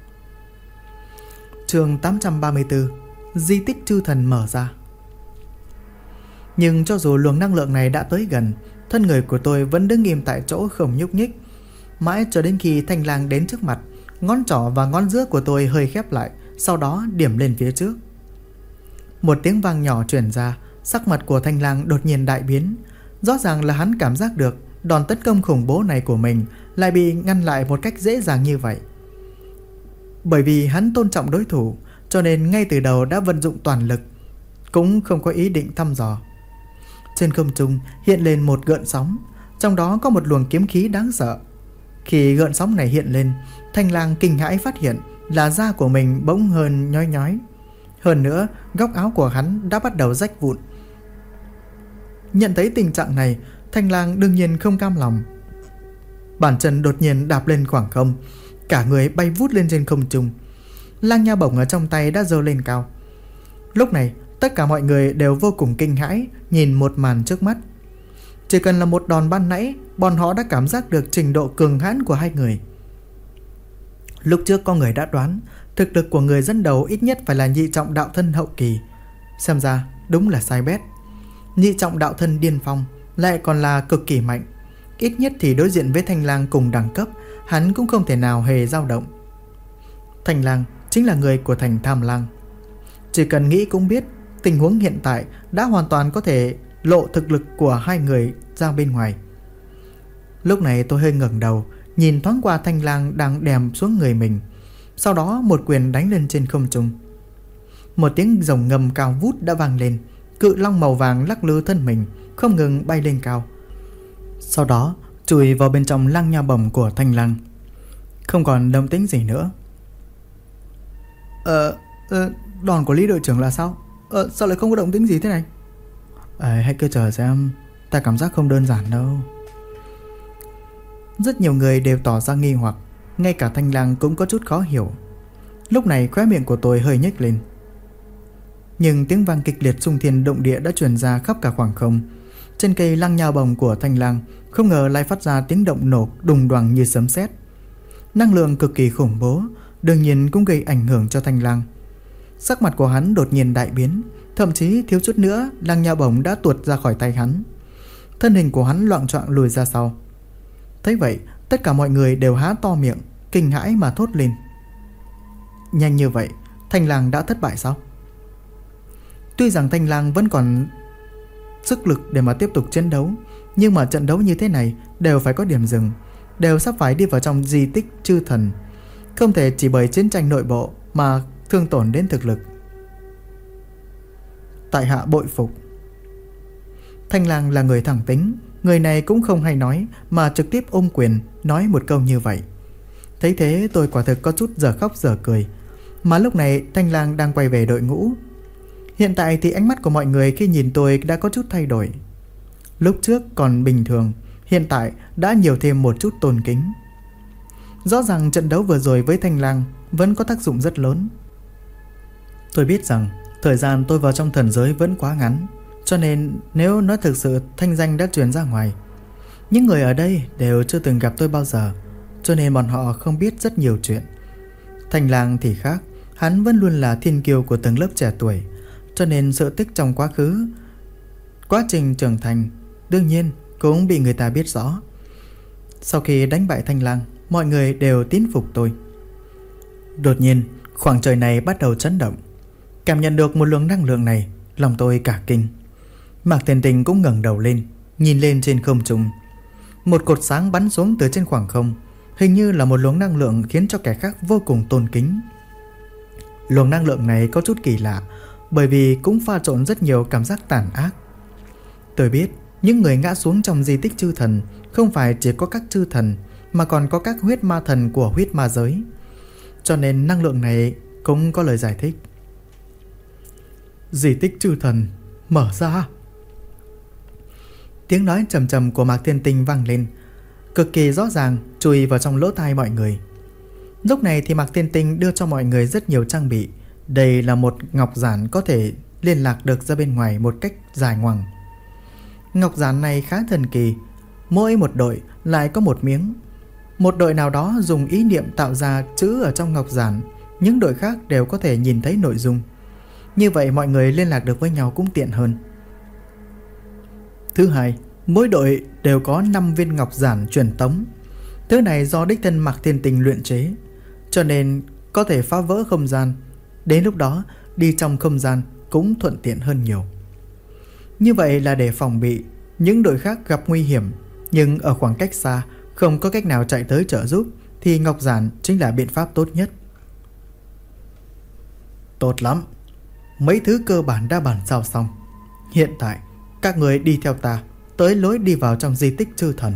Chương 834, di tích chư thần mở ra. Nhưng cho dù luồng năng lượng này đã tới gần, thân người của tôi vẫn đứng im tại chỗ không nhúc nhích. Mãi cho đến khi Thanh Lang đến trước mặt, ngón trỏ và ngón giữa của tôi hơi khép lại, sau đó điểm lên phía trước. Một tiếng vang nhỏ truyền ra, sắc mặt của Thanh Lang đột nhiên đại biến. Rõ ràng là hắn cảm giác được đòn tấn công khủng bố này của mình lại bị ngăn lại một cách dễ dàng như vậy. Bởi vì hắn tôn trọng đối thủ, cho nên ngay từ đầu đã vận dụng toàn lực, cũng không có ý định thăm dò. Trên không trung hiện lên một gợn sóng, trong đó có một luồng kiếm khí đáng sợ. Khi gợn sóng này hiện lên, Thanh Lang kinh hãi phát hiện là da của mình bỗng hơn nhói nhói. Hơn nữa, góc áo của hắn đã bắt đầu rách vụn. Nhận thấy tình trạng này, Thanh Lang đương nhiên không cam lòng. Bàn chân đột nhiên đạp lên khoảng không, cả người bay vút lên trên không trung. Lang nha bổng ở trong tay đã giơ lên cao. Lúc này, tất cả mọi người đều vô cùng kinh hãi nhìn một màn trước mắt. Chỉ cần là một đòn ban nãy, bọn họ đã cảm giác được trình độ cường hãn của hai người. Lúc trước có người đã đoán thực lực của người dẫn đầu ít nhất phải là nhị trọng đạo thân hậu kỳ. Xem ra đúng là sai bét. Nhị trọng đạo thân điên phong lại còn là cực kỳ mạnh. Ít nhất thì đối diện với Thanh Lang cùng đẳng cấp, hắn cũng không thể nào hề dao động. Thanh Lang chính là người của thành Tham Lang. Chỉ cần nghĩ cũng biết tình huống hiện tại đã hoàn toàn có thể lộ thực lực của hai người ra bên ngoài. Lúc này tôi hơi ngẩng đầu, nhìn thoáng qua thanh lang đang đèm xuống người mình. Sau đó một quyền đánh lên trên không trung. Một tiếng rồng ngầm cao vút đã vang lên. Cự long màu vàng lắc lư thân mình, không ngừng bay lên cao. Sau đó chui vào bên trong lăng nha bổng của thanh lang. Không còn động tĩnh gì nữa. Đòn của Lý đội trưởng là sao? Sao lại không có động tĩnh gì thế này? Hãy cứ chờ xem. Ta cảm giác không đơn giản đâu. Rất nhiều người đều tỏ ra nghi hoặc. Ngay cả thanh lang cũng có chút khó hiểu. Lúc này khóe miệng của tôi hơi nhếch lên. Nhưng tiếng vang kịch liệt xung thiên động địa đã truyền ra khắp cả khoảng không. Trên cây lăng nha bồng của thanh lang không ngờ lại phát ra tiếng động nổ đùng đoàng như sấm sét. Năng lượng cực kỳ khủng bố, đương nhiên cũng gây ảnh hưởng cho thanh lang. Sắc mặt của hắn đột nhiên đại biến, thậm chí thiếu chút nữa lăng nha bồng đã tuột ra khỏi tay hắn. Thân hình của hắn loạng choạng lùi ra sau. Thấy vậy, tất cả mọi người đều há to miệng, kinh hãi mà thốt lên. Nhanh như vậy, thanh lang đã thất bại sao? Tuy rằng thanh lang vẫn còn sức lực để mà tiếp tục chiến đấu, nhưng mà trận đấu như thế này đều phải có điểm dừng, đều sắp phải đi vào trong di tích chư thần. Không thể chỉ bởi chiến tranh nội bộ mà thương tổn đến thực lực. Tại hạ bội phục. Thanh lang là người thẳng tính. Người này cũng không hay nói mà trực tiếp ôm quyền nói một câu như vậy. Thấy thế tôi quả thực có chút giờ khóc giờ cười. Mà lúc này thanh lang đang quay về đội ngũ. Hiện tại thì ánh mắt của mọi người khi nhìn tôi đã có chút thay đổi. Lúc trước còn bình thường, hiện tại đã nhiều thêm một chút tôn kính. Rõ ràng trận đấu vừa rồi với thanh lang vẫn có tác dụng rất lớn. Tôi biết rằng thời gian tôi vào trong thần giới vẫn quá ngắn, cho nên nếu nói thực sự thanh danh đã truyền ra ngoài, những người ở đây đều chưa từng gặp tôi bao giờ, cho nên bọn họ không biết rất nhiều chuyện. Thanh lang thì khác, hắn vẫn luôn là thiên kiêu của từng lớp trẻ tuổi, cho nên sự tích trong quá khứ, quá trình trưởng thành đương nhiên cũng bị người ta biết rõ. Sau khi đánh bại thanh lang, mọi người đều tín phục tôi. Đột nhiên khoảng trời này bắt đầu chấn động. Cảm nhận được một luồng năng lượng này, lòng tôi cả kinh. Mạc Thiên Tình cũng ngẩng đầu lên, nhìn lên trên không trung. Một cột sáng bắn xuống từ trên khoảng không, hình như là một luồng năng lượng khiến cho kẻ khác vô cùng tôn kính. Luồng năng lượng này có chút kỳ lạ, bởi vì cũng pha trộn rất nhiều cảm giác tàn ác. Tôi biết những người ngã xuống trong di tích chư thần không phải chỉ có các chư thần, mà còn có các huyết ma thần của huyết ma giới, cho nên năng lượng này cũng có lời giải thích. Di tích chư thần mở ra. Tiếng nói trầm trầm của Mạc Thiên Tinh vang lên, cực kỳ rõ ràng chui vào trong lỗ tai mọi người. Lúc này thì Mạc Thiên Tinh đưa cho mọi người rất nhiều trang bị. Đây là một ngọc giản có thể liên lạc được ra bên ngoài một cách dài ngoằng. Ngọc giản này khá thần kỳ, mỗi một đội lại có một miếng. Một đội nào đó dùng ý niệm tạo ra chữ ở trong ngọc giản, những đội khác đều có thể nhìn thấy nội dung. Như vậy mọi người liên lạc được với nhau cũng tiện hơn. Thứ hai, mỗi đội đều có 5 viên ngọc giản truyền tống. Thứ này do đích thân Mạc Thiên Tinh luyện chế, cho nên có thể phá vỡ không gian. Đến lúc đó đi trong không gian cũng thuận tiện hơn nhiều. Như vậy là để phòng bị những đội khác gặp nguy hiểm, nhưng ở khoảng cách xa không có cách nào chạy tới trợ giúp, thì ngọc giản chính là biện pháp tốt nhất. Tốt lắm, mấy thứ cơ bản đã bàn giao xong. Hiện tại các người đi theo ta tới lối đi vào trong di tích chư thần.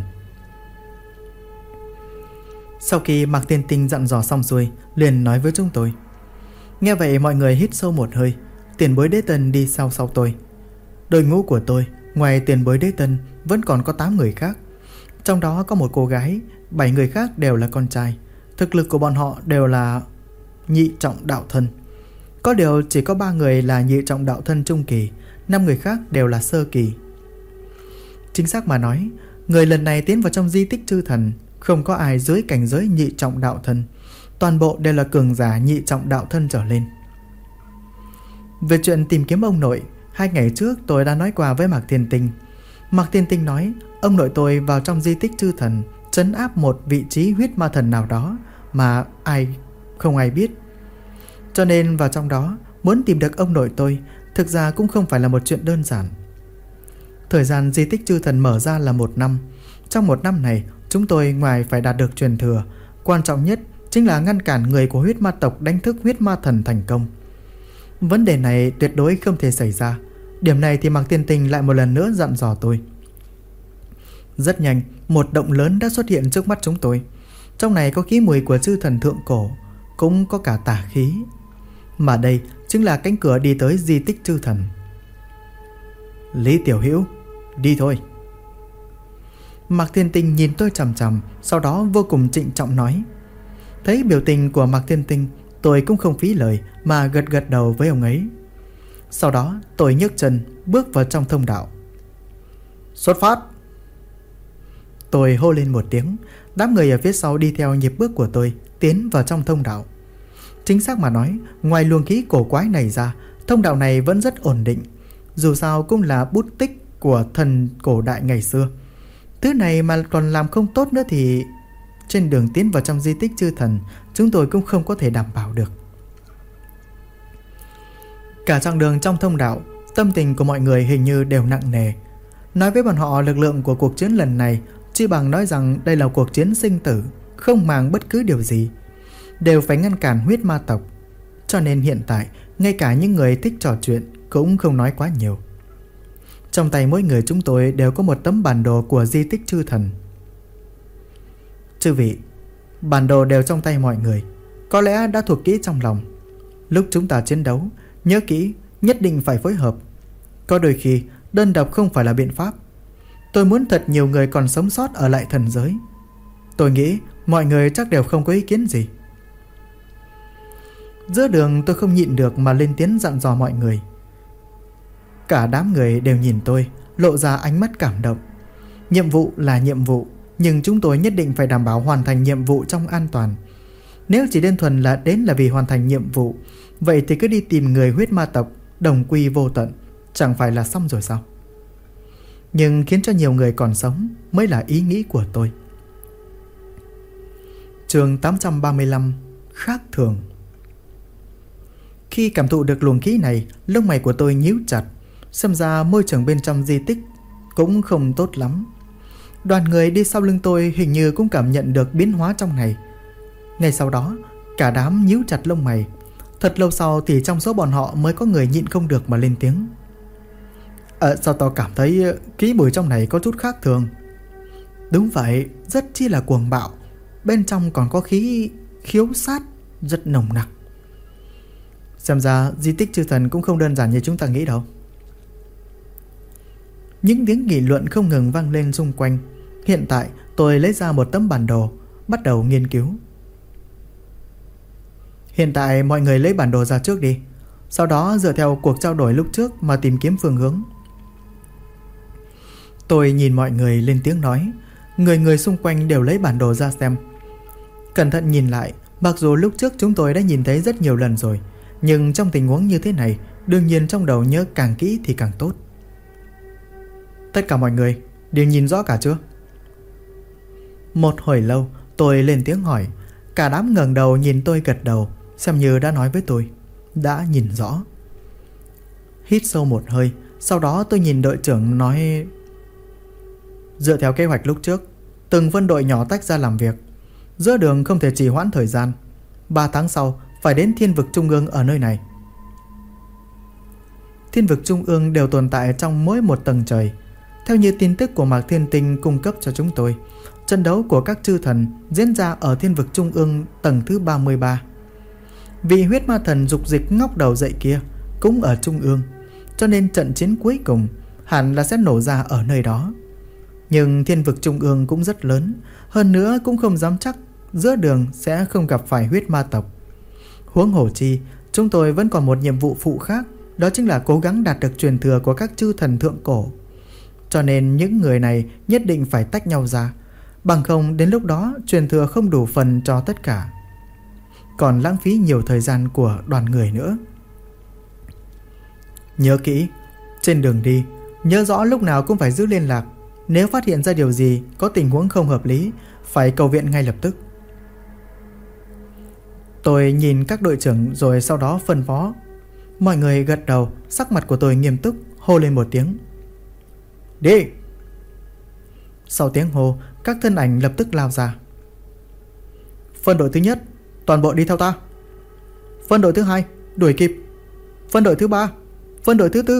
Sau khi Mạc Thiên Tinh dặn dò xong xuôi, liền nói với chúng tôi. Nghe vậy mọi người hít sâu một hơi. Tiền bối đế tân đi sau tôi. Đội ngũ của tôi ngoài tiền bối đế tân vẫn còn có 8 người khác. Trong đó có một cô gái, 7 người khác đều là con trai. Thực lực của bọn họ đều là nhị trọng đạo thân. Có điều chỉ có 3 người là nhị trọng đạo thân trung kỳ, 5 người khác đều là sơ kỳ. Chính xác mà nói, người lần này tiến vào trong di tích chư thần không có ai dưới cảnh giới nhị trọng đạo thân, toàn bộ đều là cường giả nhị trọng đạo thân trở lên. Về chuyện tìm kiếm ông nội, 2 ngày trước tôi đã nói qua với Mạc Thiên Tinh. Mạc Thiên Tinh nói ông nội tôi vào trong di tích chư thần trấn áp một vị trí huyết ma thần nào đó mà không ai biết. Cho nên vào trong đó muốn tìm được ông nội tôi thực ra cũng không phải là một chuyện đơn giản. Thời gian di tích chư thần mở ra là 1 năm. Trong 1 năm này Chúng tôi ngoài phải đạt được truyền thừa, quan trọng nhất chính là ngăn cản người của huyết ma tộc đánh thức huyết ma thần thành công. Vấn đề này tuyệt đối không thể xảy ra. Điểm này thì Mạc Thiên Tinh lại một lần nữa dặn dò tôi. Rất nhanh, một động lớn đã xuất hiện trước mắt chúng tôi. Trong này có khí mùi của chư thần thượng cổ, cũng có cả tà khí. Mà đây chính là cánh cửa đi tới di tích chư thần. Lý Tiểu Hữu, đi thôi. Mạc Thiên Tinh nhìn tôi chằm chằm, sau đó vô cùng trịnh trọng nói. Thấy biểu tình của Mạc Thiên Tinh, tôi cũng không phí lời mà gật gật đầu với ông ấy. Sau đó tôi nhấc chân bước vào trong thông đạo. Xuất phát! Tôi hô lên một tiếng. Đám người ở phía sau đi theo nhịp bước của tôi tiến vào trong thông đạo. Chính xác mà nói, ngoài luồng khí cổ quái này ra, thông đạo này vẫn rất ổn định. Dù sao cũng là bút tích của thần cổ đại ngày xưa. Thứ này mà còn làm không tốt nữa thì trên đường tiến vào trong di tích chư thần, chúng tôi cũng không có thể đảm bảo được. Cả chặng đường trong thông đạo, tâm tình của mọi người hình như đều nặng nề. Nói với bọn họ lực lượng của cuộc chiến lần này chỉ bằng nói rằng đây là cuộc chiến sinh tử, không màng bất cứ điều gì, đều phải ngăn cản huyết ma tộc. Cho nên hiện tại, ngay cả những người thích trò chuyện cũng không nói quá nhiều. Trong tay mỗi người chúng tôi đều có một tấm bản đồ của di tích chư thần. Chư vị, bản đồ đều trong tay mọi người, có lẽ đã thuộc kỹ trong lòng. Lúc chúng ta chiến đấu, nhớ kỹ, nhất định phải phối hợp. Có đôi khi, đơn độc không phải là biện pháp. Tôi muốn thật nhiều người còn sống sót ở lại thần giới. Tôi nghĩ mọi người chắc đều không có ý kiến gì. Giữa đường tôi không nhịn được mà lên tiếng dặn dò mọi người. Cả đám người đều nhìn tôi, lộ ra ánh mắt cảm động. Nhiệm vụ là nhiệm vụ, nhưng chúng tôi nhất định phải đảm bảo hoàn thành nhiệm vụ trong an toàn. Nếu chỉ đơn thuần là đến là vì hoàn thành nhiệm vụ, vậy thì cứ đi tìm người huyết ma tộc, đồng quy vô tận, chẳng phải là xong rồi sao? Nhưng khiến cho nhiều người còn sống mới là ý nghĩ của tôi. Chương 835 khác thường. Khi cảm thụ được luồng khí này, lông mày của tôi nhíu chặt. Xem ra môi trường bên trong di tích cũng không tốt lắm. Đoàn người đi sau lưng tôi hình như cũng cảm nhận được biến hóa trong này. Ngay sau đó, cả đám nhíu chặt lông mày. Thật lâu sau thì trong số bọn họ mới có người nhịn không được mà lên tiếng. Sao tao cảm thấy khí mùi trong này có chút khác thường. Đúng vậy, rất chi là cuồng bạo. Bên trong còn có khí khiếu sát rất nồng nặc. Xem ra di tích chư thần cũng không đơn giản như chúng ta nghĩ đâu. Những tiếng nghị luận không ngừng vang lên xung quanh. Hiện tại tôi lấy ra một tấm bản đồ, bắt đầu nghiên cứu. Hiện tại mọi người lấy bản đồ ra trước đi, sau đó dựa theo cuộc trao đổi lúc trước mà tìm kiếm phương hướng. Tôi nhìn mọi người lên tiếng nói. Người xung quanh đều lấy bản đồ ra xem. Cẩn thận nhìn lại, mặc dù lúc trước chúng tôi đã nhìn thấy rất nhiều lần rồi, nhưng trong tình huống như thế này, đương nhiên trong đầu nhớ càng kỹ thì càng tốt. Tất cả mọi người đều nhìn rõ cả chưa? Một hồi lâu tôi lên tiếng hỏi. Cả đám ngẩng đầu nhìn tôi gật đầu, xem như đã nói với tôi đã nhìn rõ. Hít sâu một hơi, sau đó tôi nhìn đội trưởng nói. Dựa theo kế hoạch lúc trước, từng phân đội nhỏ tách ra làm việc. Giữa đường không thể trì hoãn thời gian. 3 tháng sau phải đến thiên vực trung ương ở nơi này. Thiên vực trung ương đều tồn tại trong mỗi một tầng trời. Theo như tin tức của Mạc Thiên Tinh cung cấp cho chúng tôi, trận đấu của các chư thần diễn ra ở thiên vực trung ương tầng thứ 33. Vị huyết ma thần dục dịch ngóc đầu dậy kia cũng ở trung ương, cho nên trận chiến cuối cùng hẳn là sẽ nổ ra ở nơi đó. Nhưng thiên vực trung ương cũng rất lớn, hơn nữa cũng không dám chắc giữa đường sẽ không gặp phải huyết ma tộc. Huống hồ chi, chúng tôi vẫn còn một nhiệm vụ phụ khác, đó chính là cố gắng đạt được truyền thừa của các chư thần thượng cổ. Cho nên những người này nhất định phải tách nhau ra, bằng không đến lúc đó truyền thừa không đủ phần cho tất cả, còn lãng phí nhiều thời gian của đoàn người nữa. Nhớ kỹ, trên đường đi nhớ rõ lúc nào cũng phải giữ liên lạc. Nếu phát hiện ra điều gì có tình huống không hợp lý, phải cầu viện ngay lập tức. Tôi nhìn các đội trưởng rồi sau đó phân phó. Mọi người gật đầu. Sắc mặt của tôi nghiêm túc, hô lên một tiếng. Đi! Sau tiếng hô, các thân ảnh lập tức lao ra. Phân đội thứ nhất, toàn bộ đi theo ta. Phân đội thứ hai, đuổi kịp. Phân đội thứ ba, phân đội thứ tư.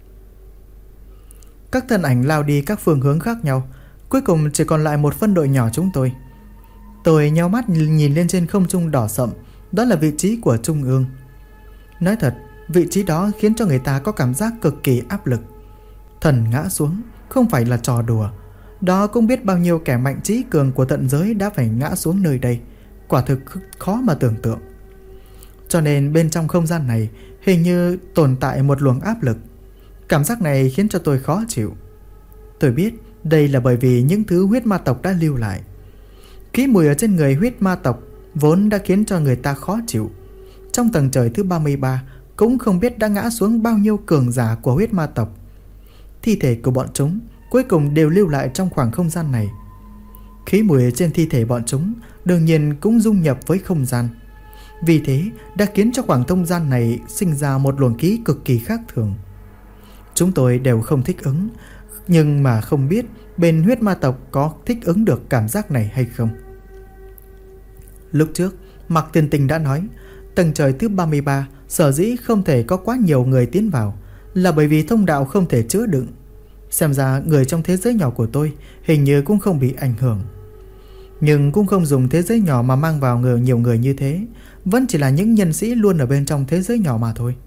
Các thân ảnh lao đi các phương hướng khác nhau. Cuối cùng chỉ còn lại một phân đội nhỏ chúng tôi. Tôi nheo mắt nhìn lên trên không trung đỏ sậm. Đó là vị trí của trung ương. Nói thật, vị trí đó khiến cho người ta có cảm giác cực kỳ áp lực. Thần ngã xuống không phải là trò đùa. Đó cũng biết bao nhiêu kẻ mạnh trí cường của tận giới đã phải ngã xuống nơi đây. Quả thực khó mà tưởng tượng. Cho nên bên trong không gian này hình như tồn tại một luồng áp lực. Cảm giác này khiến cho tôi khó chịu. Tôi biết đây là bởi vì những thứ huyết ma tộc đã lưu lại. Khí mùi ở trên người huyết ma tộc vốn đã khiến cho người ta khó chịu. Trong tầng trời thứ 33 cũng không biết đã ngã xuống bao nhiêu cường giả của huyết ma tộc. Thi thể của bọn chúng cuối cùng đều lưu lại trong khoảng không gian này. Khí mùi trên thi thể bọn chúng đương nhiên cũng dung nhập với không gian. Vì thế đã khiến cho khoảng không gian này sinh ra một luồng khí cực kỳ khác thường. Chúng tôi đều không thích ứng, nhưng mà không biết bên huyết ma tộc có thích ứng được cảm giác này hay không. Lúc trước Mạc Tiên Tình đã nói tầng trời thứ 33 sở dĩ không thể có quá nhiều người tiến vào là bởi vì thông đạo không thể chứa đựng. Xem ra người trong thế giới nhỏ của tôi hình như cũng không bị ảnh hưởng. Nhưng cũng không dùng thế giới nhỏ mà mang vào nhiều người như thế. Vẫn chỉ là những nhân sĩ luôn ở bên trong thế giới nhỏ mà thôi.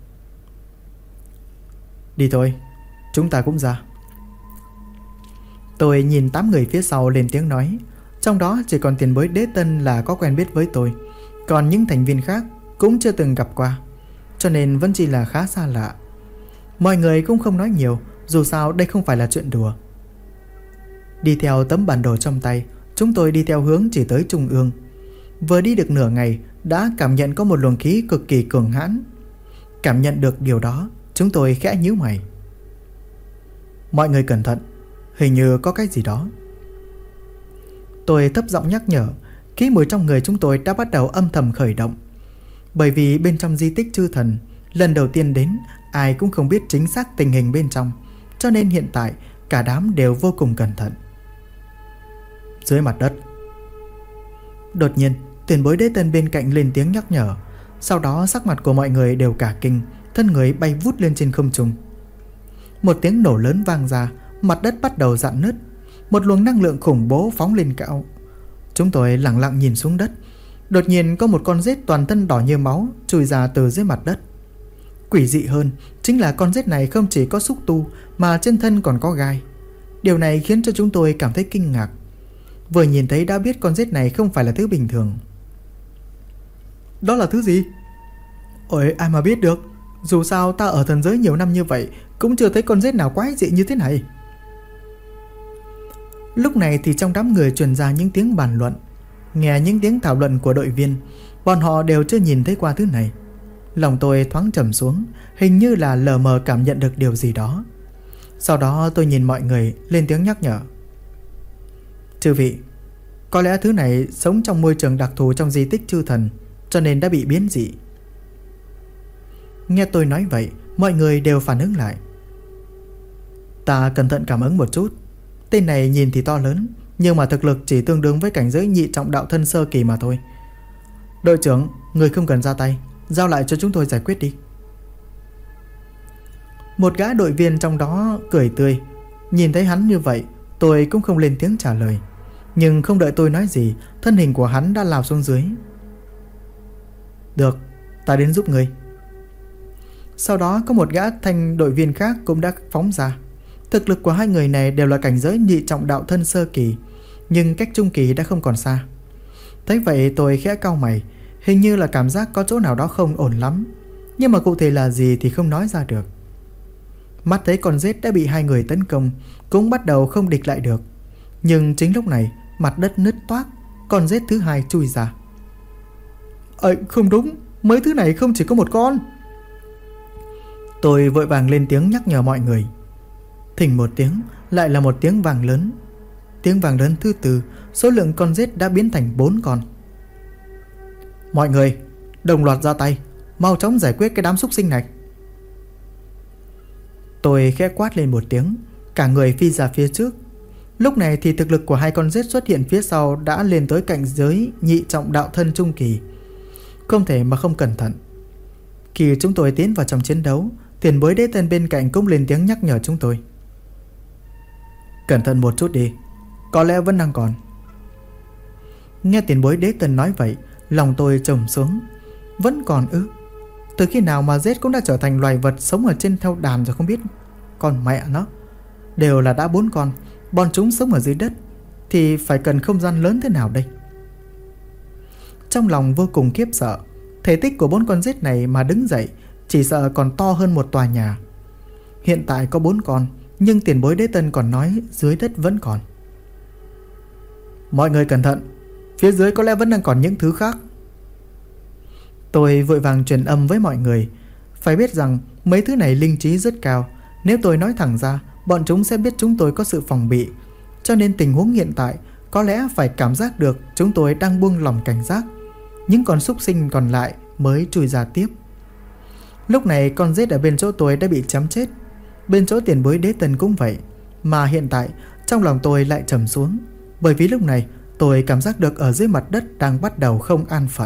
Đi thôi, chúng ta cũng ra. Tôi nhìn 8 người phía sau lên tiếng nói. Trong đó chỉ còn tiền bối Đế Tân là có quen biết với tôi. Còn những thành viên khác cũng chưa từng gặp qua, cho nên vẫn chỉ là khá xa lạ. Mọi người cũng không nói nhiều, dù sao đây không phải là chuyện đùa. Đi theo tấm bản đồ trong tay, chúng tôi đi theo hướng chỉ tới trung ương. Vừa đi được nửa ngày đã cảm nhận có một luồng khí cực kỳ cường hãn. Cảm nhận được điều đó, chúng tôi khẽ nhíu mày. Mọi người cẩn thận, hình như có cái gì đó. Tôi thấp giọng nhắc nhở. Khí mùi trong người chúng tôi đã bắt đầu âm thầm khởi động. Bởi vì bên trong di tích chư thần, lần đầu tiên đến, ai cũng không biết chính xác tình hình bên trong, cho nên hiện tại cả đám đều vô cùng cẩn thận. Dưới mặt đất. Đột nhiên tiền bối Đế Tân bên cạnh lên tiếng nhắc nhở. Sau đó sắc mặt của mọi người đều cả kinh, thân người bay vút lên trên không trung. Một tiếng nổ lớn vang ra, mặt đất bắt đầu rạn nứt. Một luồng năng lượng khủng bố phóng lên cao. Chúng tôi lặng lặng nhìn xuống đất. Đột nhiên có một con rết toàn thân đỏ như máu chui ra từ dưới mặt đất. Quỷ dị hơn chính là con rết này không chỉ có xúc tu mà trên thân còn có gai. Điều này khiến cho chúng tôi cảm thấy kinh ngạc. Vừa nhìn thấy đã biết con rết này không phải là thứ bình thường. Đó là thứ gì? Ôi, ai mà biết được. Dù sao ta ở thần giới nhiều năm như vậy cũng chưa thấy con rết nào quái dị như thế này. Lúc này thì trong đám người truyền ra những tiếng bàn luận. Nghe những tiếng thảo luận của đội viên, bọn họ đều chưa nhìn thấy qua thứ này. Lòng tôi thoáng trầm xuống, hình như là lờ mờ cảm nhận được điều gì đó. Sau đó tôi nhìn mọi người lên tiếng nhắc nhở. Chư vị, có lẽ thứ này sống trong môi trường đặc thù trong di tích chư thần, cho nên đã bị biến dị. Nghe tôi nói vậy, mọi người đều phản ứng lại. Ta cẩn thận cảm ứng một chút. Tên này nhìn thì to lớn, nhưng mà thực lực chỉ tương đương với cảnh giới nhị trọng đạo thân sơ kỳ mà thôi. Đội trưởng, người không cần ra tay, giao lại cho chúng tôi giải quyết đi. Một gã đội viên trong đó cười tươi. Nhìn thấy hắn như vậy, tôi cũng không lên tiếng trả lời. Nhưng không đợi tôi nói gì, thân hình của hắn đã lao xuống dưới. Được, ta đến giúp người. Sau đó có một gã thanh đội viên khác cũng đã phóng ra. Thực lực của hai người này đều là cảnh giới nhị trọng đạo thân sơ kỳ, nhưng cách trung kỳ đã không còn xa. Thấy vậy tôi khẽ cau mày. Hình như là cảm giác có chỗ nào đó không ổn lắm, nhưng mà cụ thể là gì thì không nói ra được. Mắt thấy con rết đã bị hai người tấn công, cũng bắt đầu không địch lại được. Nhưng chính lúc này mặt đất nứt toác, con rết thứ hai chui ra. Không đúng, mấy thứ này không chỉ có một con. Tôi vội vàng lên tiếng nhắc nhở mọi người. Thình một tiếng, lại là một tiếng vàng lớn. Tiếng vàng lớn thứ tư, số lượng con rết đã biến thành 4 con. Mọi người, đồng loạt ra tay, mau chóng giải quyết cái đám súc sinh này. Tôi khẽ quát lên một tiếng, cả người phi ra phía trước. Lúc này thì thực lực của hai con rết xuất hiện phía sau đã lên tới cảnh giới nhị trọng đạo thân trung kỳ. Không thể mà không cẩn thận. Khi chúng tôi tiến vào trong chiến đấu, tiền bối đế tân bên cạnh cũng lên tiếng nhắc nhở chúng tôi. Cẩn thận một chút đi, có lẽ vẫn đang còn. Nghe tiền bối đế tân nói vậy, lòng tôi trầm xuống. Vẫn còn ư? Từ khi nào mà rết cũng đã trở thành loài vật sống ở trên theo đàn rồi không biết. Còn mẹ nó, đều là đã 4 con, bọn chúng sống ở dưới đất thì phải cần không gian lớn thế nào đây? Trong lòng vô cùng khiếp sợ. Thể tích của 4 con rết này mà đứng dậy chỉ sợ còn to hơn một tòa nhà. Hiện tại có 4 con, nhưng tiền bối đế tân còn nói dưới đất vẫn còn. Mọi người cẩn thận, phía dưới có lẽ vẫn đang còn những thứ khác. Tôi vội vàng truyền âm với mọi người. Phải biết rằng mấy thứ này linh trí rất cao. Nếu tôi nói thẳng ra, bọn chúng sẽ biết chúng tôi có sự phòng bị. Cho nên tình huống hiện tại có lẽ phải cảm giác được chúng tôi đang buông lỏng cảnh giác. Những con súc sinh còn lại mới chui ra tiếp. Lúc này con rết ở bên chỗ tôi đã bị chém chết. Bên chỗ tiền bối đế tân cũng vậy. Mà hiện tại trong lòng tôi lại trầm xuống. Bởi vì lúc này tôi cảm giác được ở dưới mặt đất đang bắt đầu không an phận.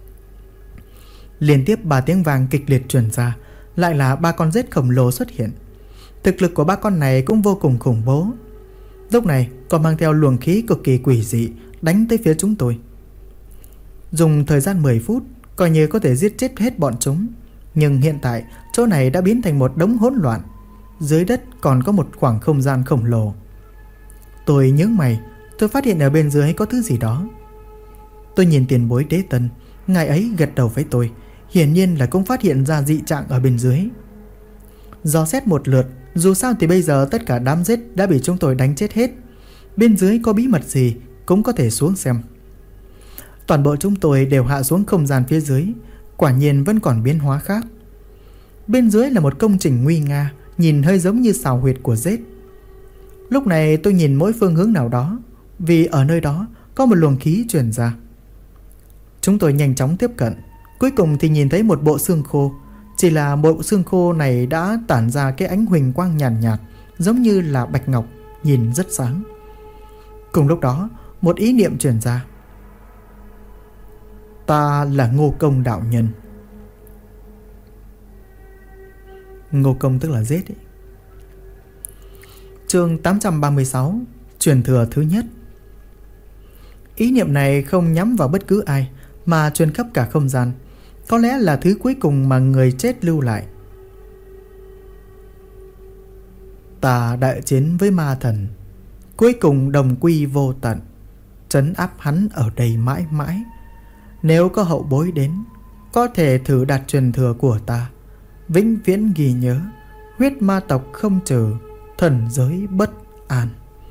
Liên tiếp 3 tiếng vang kịch liệt truyền ra. Lại là 3 con rết khổng lồ xuất hiện. Thực lực của 3 con này cũng vô cùng khủng bố. Lúc này còn mang theo luồng khí cực kỳ quỷ dị đánh tới phía chúng tôi. Dùng thời gian 10 phút coi như có thể giết chết hết bọn chúng. Nhưng hiện tại chỗ này đã biến thành một đống hỗn loạn. Dưới đất còn có một khoảng không gian khổng lồ. Tôi nhướng mày. Tôi phát hiện ở bên dưới có thứ gì đó. Tôi nhìn tiền bối đế tân. Ngài ấy gật đầu với tôi. Hiển nhiên là cũng phát hiện ra dị trạng ở bên dưới. Dò xét một lượt, dù sao thì bây giờ tất cả đám rết đã bị chúng tôi đánh chết hết. Bên dưới có bí mật gì cũng có thể xuống xem. Toàn bộ chúng tôi đều hạ xuống không gian phía dưới. Quả nhiên vẫn còn biến hóa khác. Bên dưới là một công trình nguy nga, nhìn hơi giống như xào huyệt của rết. Lúc này tôi nhìn mỗi phương hướng nào đó, vì ở nơi đó có một luồng khí truyền ra. Chúng tôi nhanh chóng tiếp cận. Cuối cùng thì nhìn thấy một bộ xương khô. Chỉ là bộ xương khô này đã tản ra cái ánh huỳnh quang nhàn nhạt, giống như là bạch ngọc, nhìn rất sáng. Cùng lúc đó một ý niệm truyền ra. Ta là Ngô Công đạo nhân. Ngô Công tức là giết ấy. Chương 836. Truyền thừa thứ nhất. Ý niệm này không nhắm vào bất cứ ai, mà truyền khắp cả không gian. Có lẽ là thứ cuối cùng mà người chết lưu lại. Ta đại chiến với ma thần, cuối cùng đồng quy vô tận, trấn áp hắn ở đây mãi mãi. Nếu có hậu bối đến, có thể thử đặt truyền thừa của ta. Vĩnh viễn ghi nhớ, huyết ma tộc không trừ, thần giới bất an.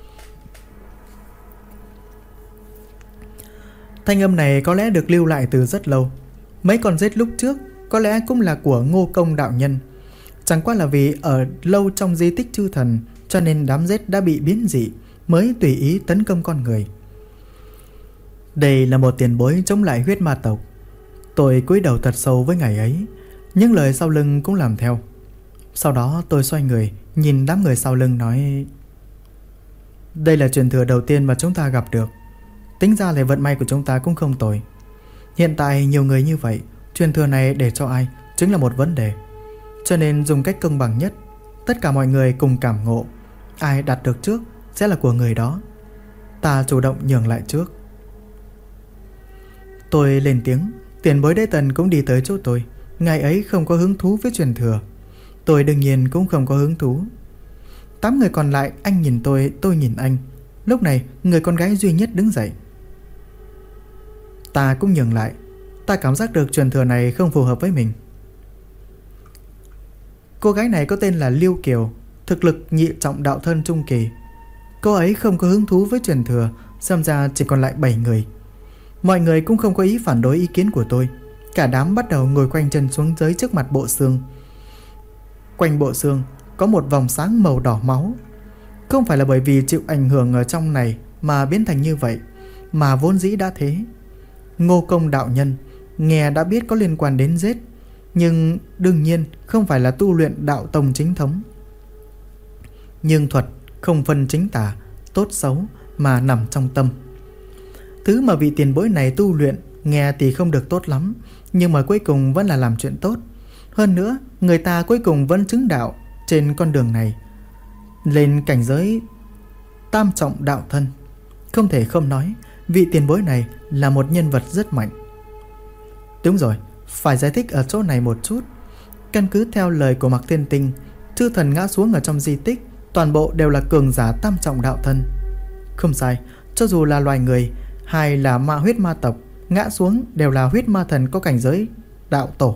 Thanh âm này có lẽ được lưu lại từ rất lâu. Mấy con rết lúc trước có lẽ cũng là của Ngô Công đạo nhân. Chẳng qua là vì ở lâu trong di tích chư thần, cho nên đám rết đã bị biến dị, mới tùy ý tấn công con người. Đây là một tiền bối chống lại huyết ma tộc. Tôi cúi đầu thật sâu với ngài ấy. Những lời sau lưng cũng làm theo. Sau đó tôi xoay người, nhìn đám người sau lưng nói: đây là truyền thừa đầu tiên mà chúng ta gặp được. Tính ra là vận may của chúng ta cũng không tồi. Hiện tại nhiều người như vậy, truyền thừa này để cho ai chính là một vấn đề. Cho nên dùng cách công bằng nhất, tất cả mọi người cùng cảm ngộ. Ai đạt được trước sẽ là của người đó. Ta chủ động nhường lại trước. Tôi lên tiếng. Tiền bối đế tần cũng đi tới chỗ tôi. Ngài ấy không có hứng thú với truyền thừa. Tôi đương nhiên cũng không có hứng thú. 8 người còn lại, anh nhìn tôi nhìn anh. Lúc này người con gái duy nhất đứng dậy. Ta cũng nhường lại. Ta cảm giác được truyền thừa này không phù hợp với mình. Cô gái này có tên là Liêu Kiều, thực lực nhị trọng đạo thân trung kỳ. Cô ấy không có hứng thú với truyền thừa. Xem ra chỉ còn lại 7 người. Mọi người cũng không có ý phản đối ý kiến của tôi. Cả đám bắt đầu ngồi quanh chân xuống dưới trước mặt bộ xương. Quanh bộ xương có một vòng sáng màu đỏ máu. Không phải là bởi vì chịu ảnh hưởng ở trong này mà biến thành như vậy, mà vốn dĩ đã thế. Ngô Công đạo nhân nghe đã biết có liên quan đến giết, nhưng đương nhiên không phải là tu luyện đạo tông chính thống. Nhưng thuật không phân chính tà, tốt xấu mà nằm trong tâm. Thứ mà vị tiền bối này tu luyện nghe thì không được tốt lắm, nhưng mà cuối cùng vẫn là làm chuyện tốt. Hơn nữa, người ta cuối cùng vẫn chứng đạo trên con đường này, lên cảnh giới tam trọng đạo thân. Không thể không nói, vị tiền bối này là một nhân vật rất mạnh. Đúng rồi, phải giải thích ở chỗ này một chút. Căn cứ theo lời của Mạc Thiên Tinh, chư thần ngã xuống ở trong di tích toàn bộ đều là cường giả tam trọng đạo thân. Không sai, cho dù là loài người hay là ma huyết ma tộc, ngã xuống đều là huyết ma thần có cảnh giới đạo tổ.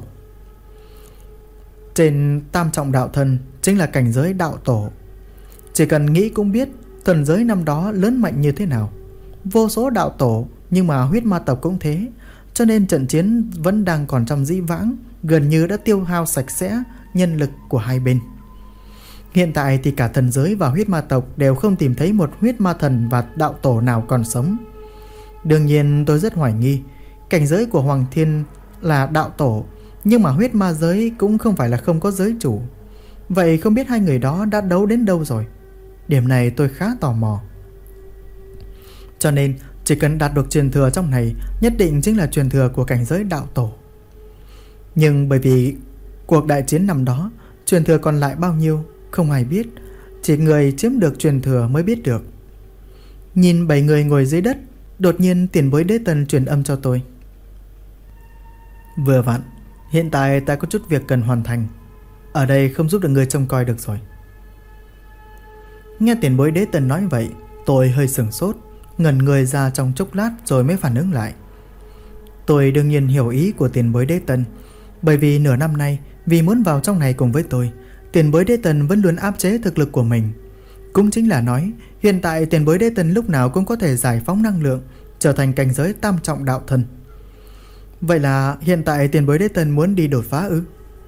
Trên tam trọng đạo thân chính là cảnh giới đạo tổ. Chỉ cần nghĩ cũng biết thần giới năm đó lớn mạnh như thế nào. Vô số đạo tổ, nhưng mà huyết ma tộc cũng thế. Cho nên trận chiến vẫn đang còn trong dĩ vãng, gần như đã tiêu hao sạch sẽ nhân lực của hai bên. Hiện tại thì cả thần giới và huyết ma tộc đều không tìm thấy một huyết ma thần và đạo tổ nào còn sống. Đương nhiên tôi rất hoài nghi, cảnh giới của Hoàng Thiên là đạo tổ, nhưng mà huyết ma giới cũng không phải là không có giới chủ. Vậy không biết hai người đó đã đấu đến đâu rồi? Điểm này tôi khá tò mò. Cho nên chỉ cần đạt được truyền thừa trong này, nhất định chính là truyền thừa của cảnh giới đạo tổ. Nhưng bởi vì cuộc đại chiến năm đó, truyền thừa còn lại bao nhiêu không ai biết, chỉ người chiếm được truyền thừa mới biết được. Nhìn 7 người ngồi dưới đất, đột nhiên tiền bối đế tân truyền âm cho tôi. Vừa vặn, hiện tại ta có chút việc cần hoàn thành, ở đây không giúp được người trông coi được rồi. Nghe tiền bối đế tân nói vậy, tôi hơi sửng sốt, ngẩn người ra trong chốc lát rồi mới phản ứng lại. Tôi đương nhiên hiểu ý của tiền bối đế tân, bởi vì nửa năm nay vì muốn vào trong này cùng với tôi, tiền bối đế tân vẫn luôn áp chế thực lực của mình. Cũng chính là nói, hiện tại tiền bối đế tân lúc nào cũng có thể giải phóng năng lượng, trở thành cảnh giới tam trọng đạo thân. Vậy là hiện tại tiền bối đế tân muốn đi đột phá ư?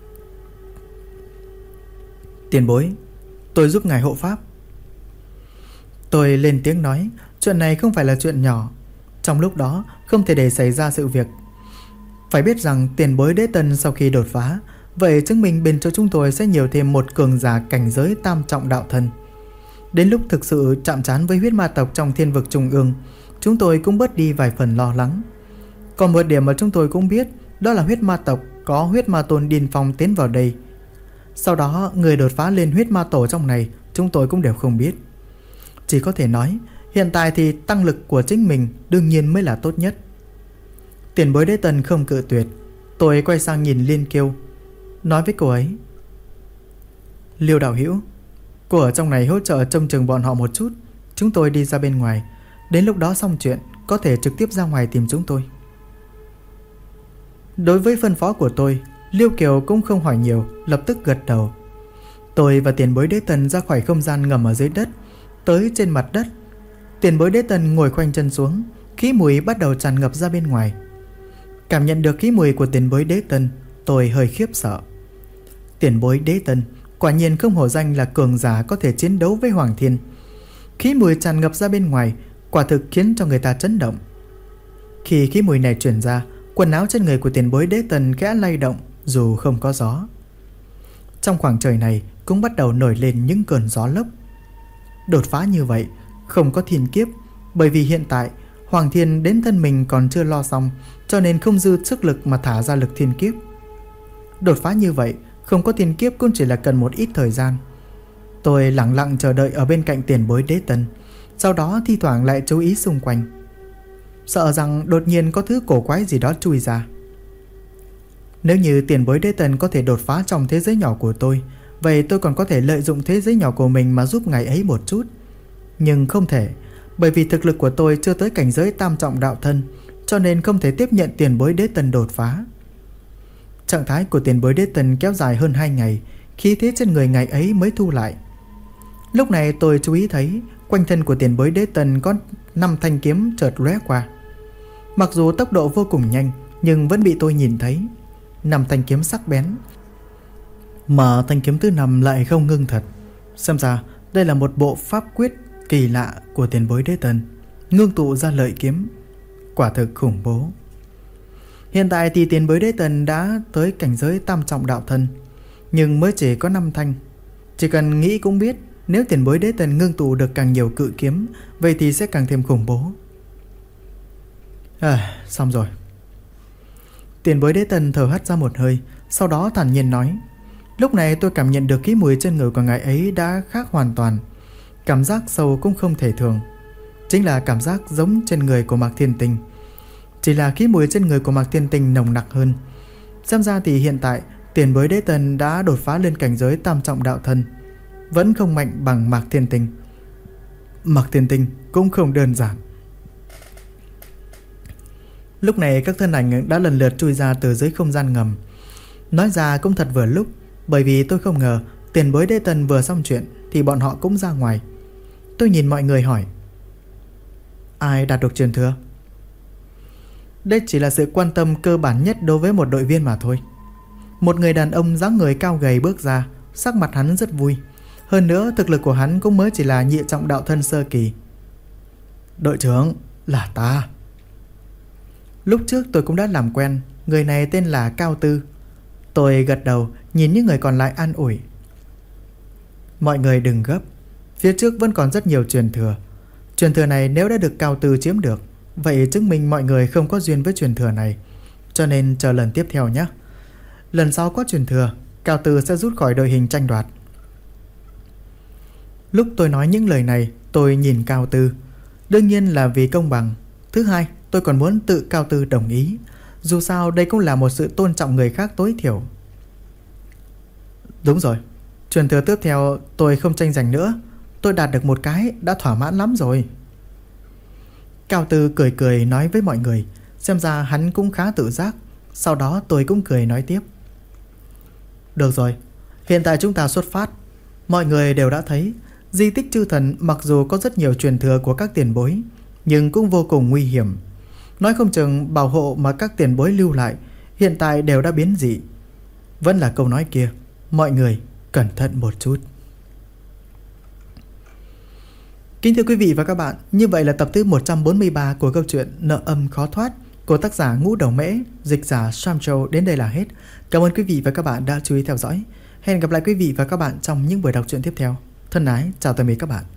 Tiền bối, tôi giúp ngài hộ pháp. Tôi lên tiếng nói, chuyện này không phải là chuyện nhỏ. Trong lúc đó không thể để xảy ra sự việc. Phải biết rằng tiền bối đế tân sau khi đột phá, vậy chứng minh bên chỗ chúng tôi sẽ nhiều thêm một cường giả cảnh giới tam trọng đạo thân. Đến lúc thực sự chạm trán với huyết ma tộc trong thiên vực trung ương, chúng tôi cũng bớt đi vài phần lo lắng. Còn một điểm mà chúng tôi cũng biết, đó là huyết ma tộc có huyết ma tôn điên phong tiến vào đây. Sau đó người đột phá lên huyết ma tổ trong này chúng tôi cũng đều không biết. Chỉ có thể nói hiện tại thì tăng lực của chính mình đương nhiên mới là tốt nhất. Tiền bối đế tân không cự tuyệt. Tôi quay sang nhìn Liên Kiêu, nói với cô ấy, Liêu đạo hữu, cô ở trong này hỗ trợ trông chừng bọn họ một chút, chúng tôi đi ra bên ngoài. Đến lúc đó xong chuyện có thể trực tiếp ra ngoài tìm chúng tôi. Đối với phân phó của tôi, Liêu Kiều cũng không hỏi nhiều, lập tức gật đầu. Tôi và tiền bối đế tân ra khỏi không gian ngầm ở dưới đất, tới trên mặt đất. Tiền bối đế tân ngồi khoanh chân xuống, khí mùi bắt đầu tràn ngập ra bên ngoài. Cảm nhận được khí mùi của tiền bối đế tân, tôi hơi khiếp sợ. Tiền bối đế tân quả nhiên không hổ danh là cường giả có thể chiến đấu với Hoàng Thiên. Khí mùi tràn ngập ra bên ngoài, quả thực khiến cho người ta chấn động. Khi khí mùi này truyền ra, quần áo trên người của tiền bối đế tân khẽ lay động dù không có gió. Trong khoảng trời này cũng bắt đầu nổi lên những cơn gió lốc. Đột phá như vậy không có thiên kiếp, bởi vì hiện tại Hoàng Thiên đến thân mình còn chưa lo xong, cho nên không dư sức lực mà thả ra lực thiên kiếp. Đột phá như vậy không có thiên kiếp cũng chỉ là cần một ít thời gian. Tôi lặng lặng chờ đợi ở bên cạnh tiền bối đế tân, sau đó thi thoảng lại chú ý xung quanh, sợ rằng đột nhiên có thứ cổ quái gì đó chui ra. Nếu như tiền bối đế tân có thể đột phá trong thế giới nhỏ của tôi, vậy tôi còn có thể lợi dụng thế giới nhỏ của mình mà giúp ngài ấy một chút. Nhưng không thể, bởi vì thực lực của tôi chưa tới cảnh giới tam trọng đạo thân, cho nên không thể tiếp nhận tiền bối đế tân đột phá. Trạng thái của tiền bối đế tân kéo dài hơn 2 ngày, khí thế trên người ngài ấy mới thu lại. Lúc này tôi chú ý thấy quanh thân của tiền bối đế tân có 5 thanh kiếm chợt lóe qua. Mặc dù tốc độ vô cùng nhanh, nhưng vẫn bị tôi nhìn thấy. 5 thanh kiếm sắc bén, mà thanh kiếm thứ 5 lại không ngưng thật. Xem ra đây là một bộ pháp quyết kỳ lạ của tiền bối đế tân, ngưng tụ ra lợi kiếm, quả thực khủng bố. Hiện tại thì tiền bối đế tân đã tới cảnh giới tam trọng đạo thân, nhưng mới chỉ có 5 thanh. Chỉ cần nghĩ cũng biết Nếu tiền bối đế tần ngưng tụ được càng nhiều cự kiếm, vậy thì sẽ càng thêm khủng bố. Xong rồi. Tiền bối đế tần thở hắt ra một hơi, sau đó thản nhiên nói. Lúc này tôi cảm nhận được cái mùi trên người của ngài ấy đã khác hoàn toàn. Cảm giác sâu cũng không thể thường. Chính là cảm giác giống trên người của Mạc Thiên Tinh. Chỉ là khí mùi trên người của Mạc Thiên Tinh nồng nặc hơn. Xem ra thì hiện tại tiền bối đế tần đã đột phá lên cảnh giới tam trọng đạo thân, vẫn không mạnh bằng Mạc Thiên Tinh. Mạc Thiên Tinh cũng không đơn giản. Lúc này các thân ảnh đã lần lượt chui ra từ dưới không gian ngầm. Nói ra cũng thật vừa lúc, bởi vì tôi không ngờ tiền bối đế tần vừa xong chuyện thì bọn họ cũng ra ngoài. Tôi nhìn mọi người hỏi, ai đạt được truyền thừa? Đây chỉ là sự quan tâm cơ bản nhất đối với một đội viên mà thôi. Một người đàn ông dáng người cao gầy bước ra, sắc mặt hắn rất vui. Hơn nữa thực lực của hắn cũng mới chỉ là nhị trọng đạo thân sơ kỳ. Đội trưởng, là ta. Lúc trước tôi cũng đã làm quen, người này tên là Cao Tư. Tôi gật đầu nhìn những người còn lại an ủi. Mọi người đừng gấp, phía trước vẫn còn rất nhiều truyền thừa. Truyền thừa này nếu đã được Cao Tư chiếm được, vậy chứng minh mọi người không có duyên với truyền thừa này. Cho nên chờ lần tiếp theo nhé. Lần sau có truyền thừa, Cao Tư sẽ rút khỏi đội hình tranh đoạt. Lúc tôi nói những lời này, tôi nhìn Cao Tư. Đương nhiên là vì công bằng. Thứ hai, tôi còn muốn tự Cao Tư đồng ý. Dù sao đây cũng là một sự tôn trọng người khác tối thiểu. Đúng rồi, truyền thừa tiếp theo tôi không tranh giành nữa. Tôi đạt được một cái đã thỏa mãn lắm rồi. Cao Tư cười cười nói với mọi người. Xem ra hắn cũng khá tự giác. Sau đó tôi cũng cười nói tiếp. Được rồi, hiện tại chúng ta xuất phát. Mọi người đều đã thấy di tích chư thần mặc dù có rất nhiều truyền thừa của các tiền bối, nhưng cũng vô cùng nguy hiểm. Nói không chừng bảo hộ mà các tiền bối lưu lại hiện tại đều đã biến dị. Vẫn là câu nói kia, mọi người cẩn thận một chút. Kính thưa quý vị và các bạn, như vậy là tập thứ 143 của câu chuyện Nợ Âm Khó Thoát của tác giả Ngũ Đầu Mễ, dịch giả Sam Châu đến đây là hết. Cảm ơn quý vị và các bạn đã chú ý theo dõi. Hẹn gặp lại quý vị và các bạn trong những buổi đọc truyện tiếp theo. Thân ái, chào tạm biệt các bạn.